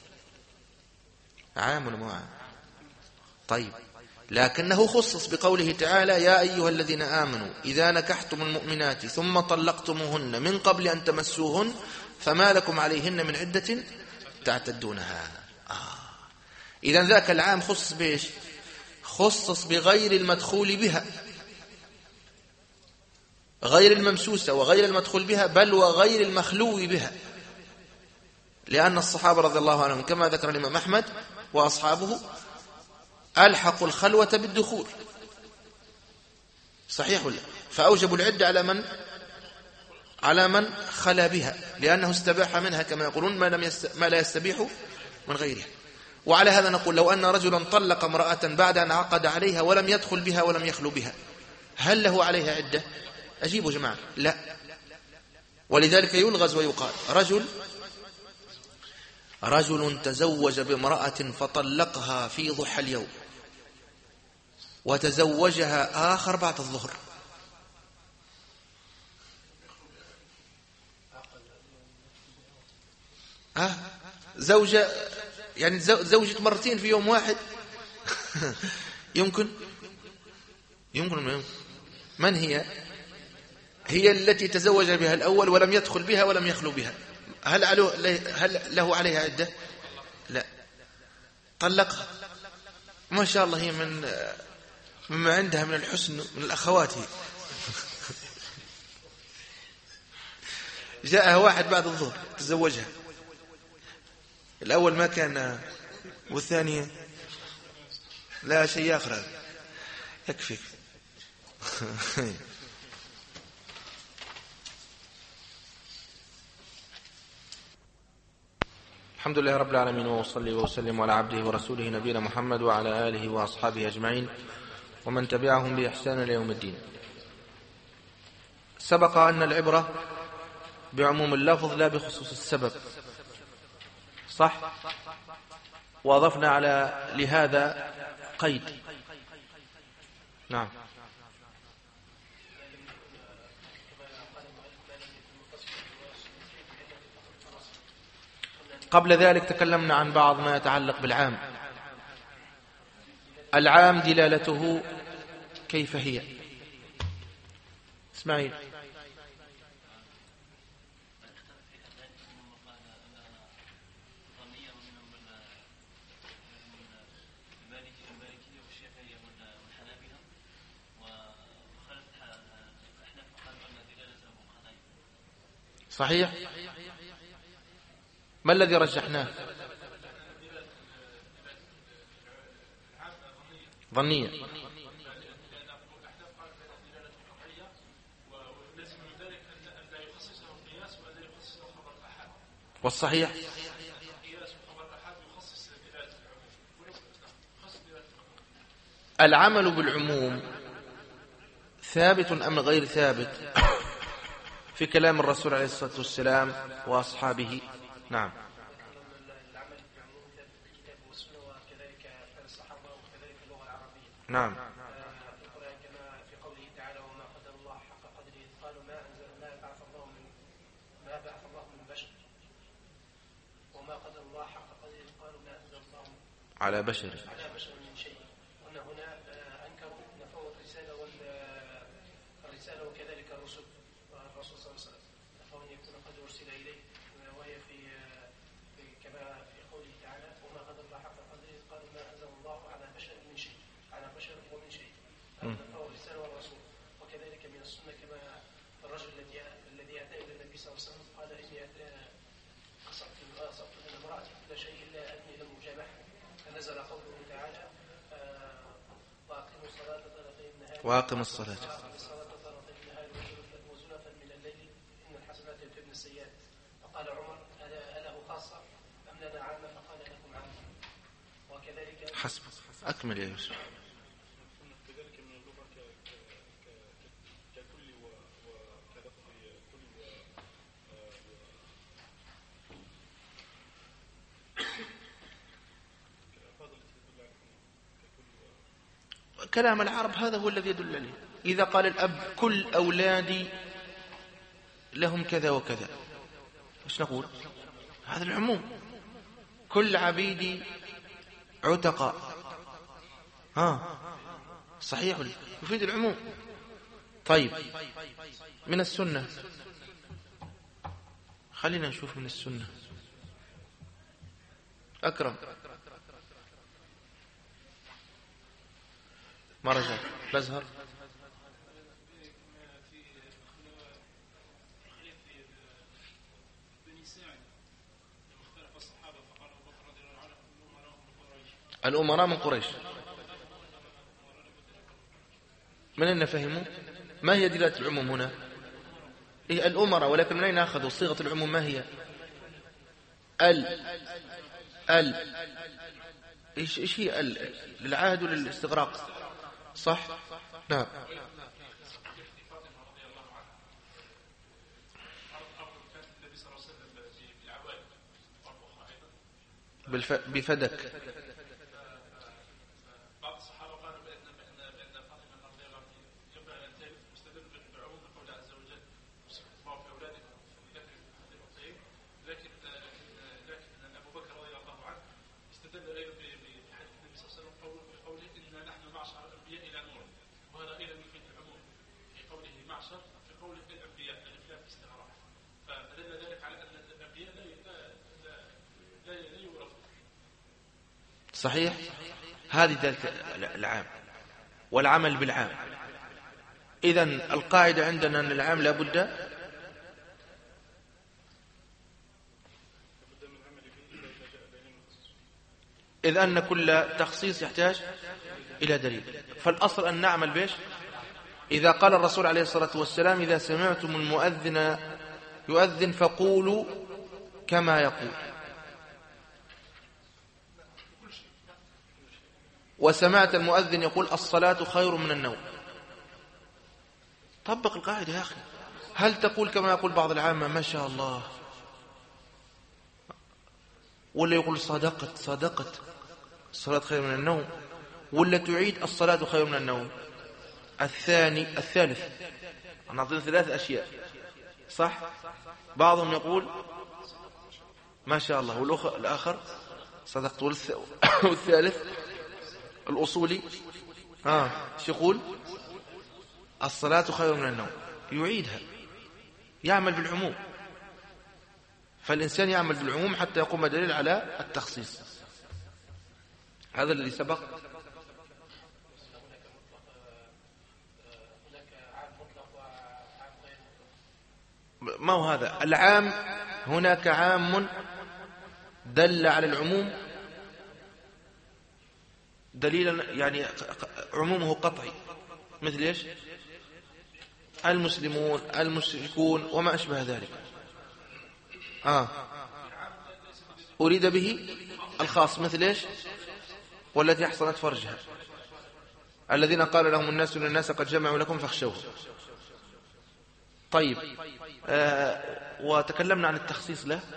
عام ولا مو عام؟ طيب، لكنه خصص بقوله تعالى يا أيها الذين آمنوا إذا نكحتم المؤمنات ثم طلقتموهن من قبل أن تمسوهن فما لكم عليهن من عدة تعتدونها. إذن ذاك العام خصص بإيش؟ خصص بغير المدخول بها، غير الممسوسة وغير المدخول بها، بل وغير المخلو بها، لأن الصحابة رضي الله عنهم كما ذكر الإمام أحمد وأصحابه ألحقوا الخلوة بالدخول. صحيح ولا؟ فأوجبوا العدة على من خلا بها، لأنه استباح منها كما يقولون ما لا يستبيح من غيرها. وعلى هذا نقول لو أن رجلا طلق امرأة بعد أن عقد عليها ولم يدخل بها ولم يخلو بها، هل له عليها عدة؟ أجيبوا جماعة، لا. ولذلك يلغز ويقال رجل تزوج بامرأة فطلقها في ضحى اليوم وتزوجها آخر بعد الظهر، زوجة يعني زوجت مرتين في يوم واحد يمكن من هي؟ هي التي تزوج بها الأول ولم يدخل بها ولم يخلو بها، هل له عليها عدة؟ لا، طلقها. ما شاء الله هي مما عندها من الحسن من الأخوات. جاءها واحد بعد الظهر تزوجها، الأول ما كان والثانية لا شيء آخر، يكفيك. الحمد لله رب العالمين، وصلي وسلم على عبده ورسوله نبينا محمد وعلى آله وأصحابه أجمعين ومن تبعهم بإحسان إلى يوم الدين. سبق أن العبرة بعموم اللفظ لا بخصوص السبب، صح؟ وأضفنا على لهذا قيد. نعم. قبل ذلك تكلمنا عن بعض ما يتعلق بالعام. العام دلالته كيف هي؟ اسماعيل. صحيح. ما الذي رجحناه؟ ظنية. والصحيح العمل بالعموم ثابت أم غير ثابت في كلام الرسول عليه الصلاة والسلام وأصحابه؟ نعم. نعم. في القرآن كما في قوله تعالى وما قدر الله حق قدره قالوا ما بعث الله من بشر وما قدر الله حق قدره قالوا ما أنزل الله على بشر من شيء. هنا أنكروا نفوا الرسالة وكذلك الرسل والرسول صلى الله عليه وسلم نفوا أن يكون قد أرسل إليه، وهي كما في قوله تعالى وما قدر الله حق قدره قالوا ما أنزل الله على بشر من شيء ومن شيء. نفوا الرسالة والرسول. وكذلك من السنة كما الرجل الذي أتى إلى النبي صلى الله عليه وسلم قال إني أصبت من امرأتي كل شيء إلا أني لم أجامعها، فنزل قوله تعالى وأقيموا الصلاة طرفي النهار وأقم الصلاة وزلفا من الليل إن الحسنات يذهبن السيئات. فقال عمر أله خاصة أم لنا عامة؟ فقال لكم عامة. وكذلك حسب. أكمل يا يوسف. كذلك من اللغة ككل وكلفظ كل كلام العرب هذا هو الذي يدل عليه. إذا قال الأب كل أولادي لهم كذا وكذا، ايش نقول؟ هذا العموم. كل عبيدي عتقاء، صحيح، يفيد العموم. طيب، من السنة خلينا نشوف من السنة. أكرم ما رجع بزهر. الأمراء من قريش، من أين فهموا؟ ما هي دلالة العموم هنا؟ إيه الأمراء، ولكن من أين أخذوا صيغة العموم؟ ما هي؟ إيش هي للعهد وللاستغراق، صح؟ نعم. بفدك. بعض الصحابة قالوا بأن فاطمة رضي الله عنها ينبغي أن تلد مستدل بالعموم قول عز وجل يوصيكم الله في أولادكم فلذكر مثل الأنثيين، لكن أبو بكر رضي الله عنه استدل أيضا بحديث النبي صلى الله عليه وسلم بقوله إنا نحن معشر الأنبياء إلى نور، وهذا أيضا يفيد العموم في قوله معشر، في قول الأنبياء الإفلام الاستغراق، فدل ذلك على أن الأنبياء لا يورثون. صحيح. هذه دلالة العام والعمل بالعام. إذن القاعدة عندنا أن العام لا بد إذ أن كل تخصيص يحتاج إلى دليل. فالأصل أن نعمل بيش. إذا قال الرسول عليه الصلاة والسلام إذا سمعتم المؤذن يؤذن فقولوا كما يقول، وسمعت المؤذن يقول الصلاة خير من النوم، طبق القاعدة يا أخي. هل تقول كما يقول بعض العامة ما شاء الله، ولا يقول صدقت الصلاة خير من النوم، ولا تعيد الصلاة خير من النوم؟ الثالث أنا أعطينا 3 أشياء صح. بعضهم يقول ما شاء الله، والآخر صدقت، والثالث الأصولي شو يقول؟ الصلاة خير من النوم، يعيدها، يعمل بالعموم. فالإنسان يعمل بالعموم حتى يقوم دليل على التخصيص. هذا الذي سبق. ما هو هذا العام؟ هناك عام دل على العموم دليلا، يعني عمومه قطعي، مثل ايش؟ المسلمون، المشركون، وما أشبه ذلك. أريد به الخاص، مثل ايش؟ والتي أحصنت فرجها، الذين قال لهم الناس إن الناس قد جمعوا لكم فاخشوهم. طيب، وتكلمنا عن التخصيص له.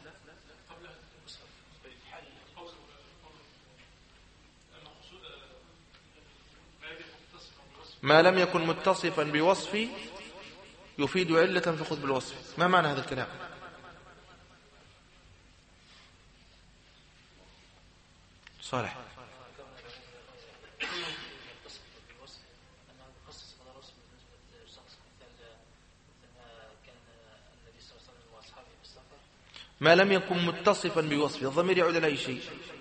ما لم يكن متصفا بوصف يفيد علة فخذ بالوصف. ما معنى هذا الكلام؟ صالح. ما لم يكن متصفا بوصف، الضمير يعود على أي شيء؟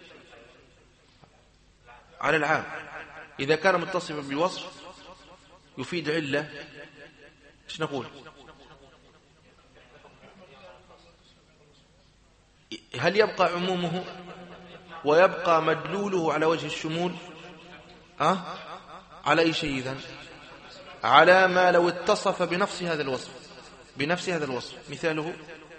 على العام. إذا كان متصفا بوصف يفيد علة، ايش نقول؟ هل يبقى عمومه ويبقى مدلوله على وجه الشمول؟ على أي شيء إذن؟ على ما لو اتصف بنفس هذا الوصف. مثاله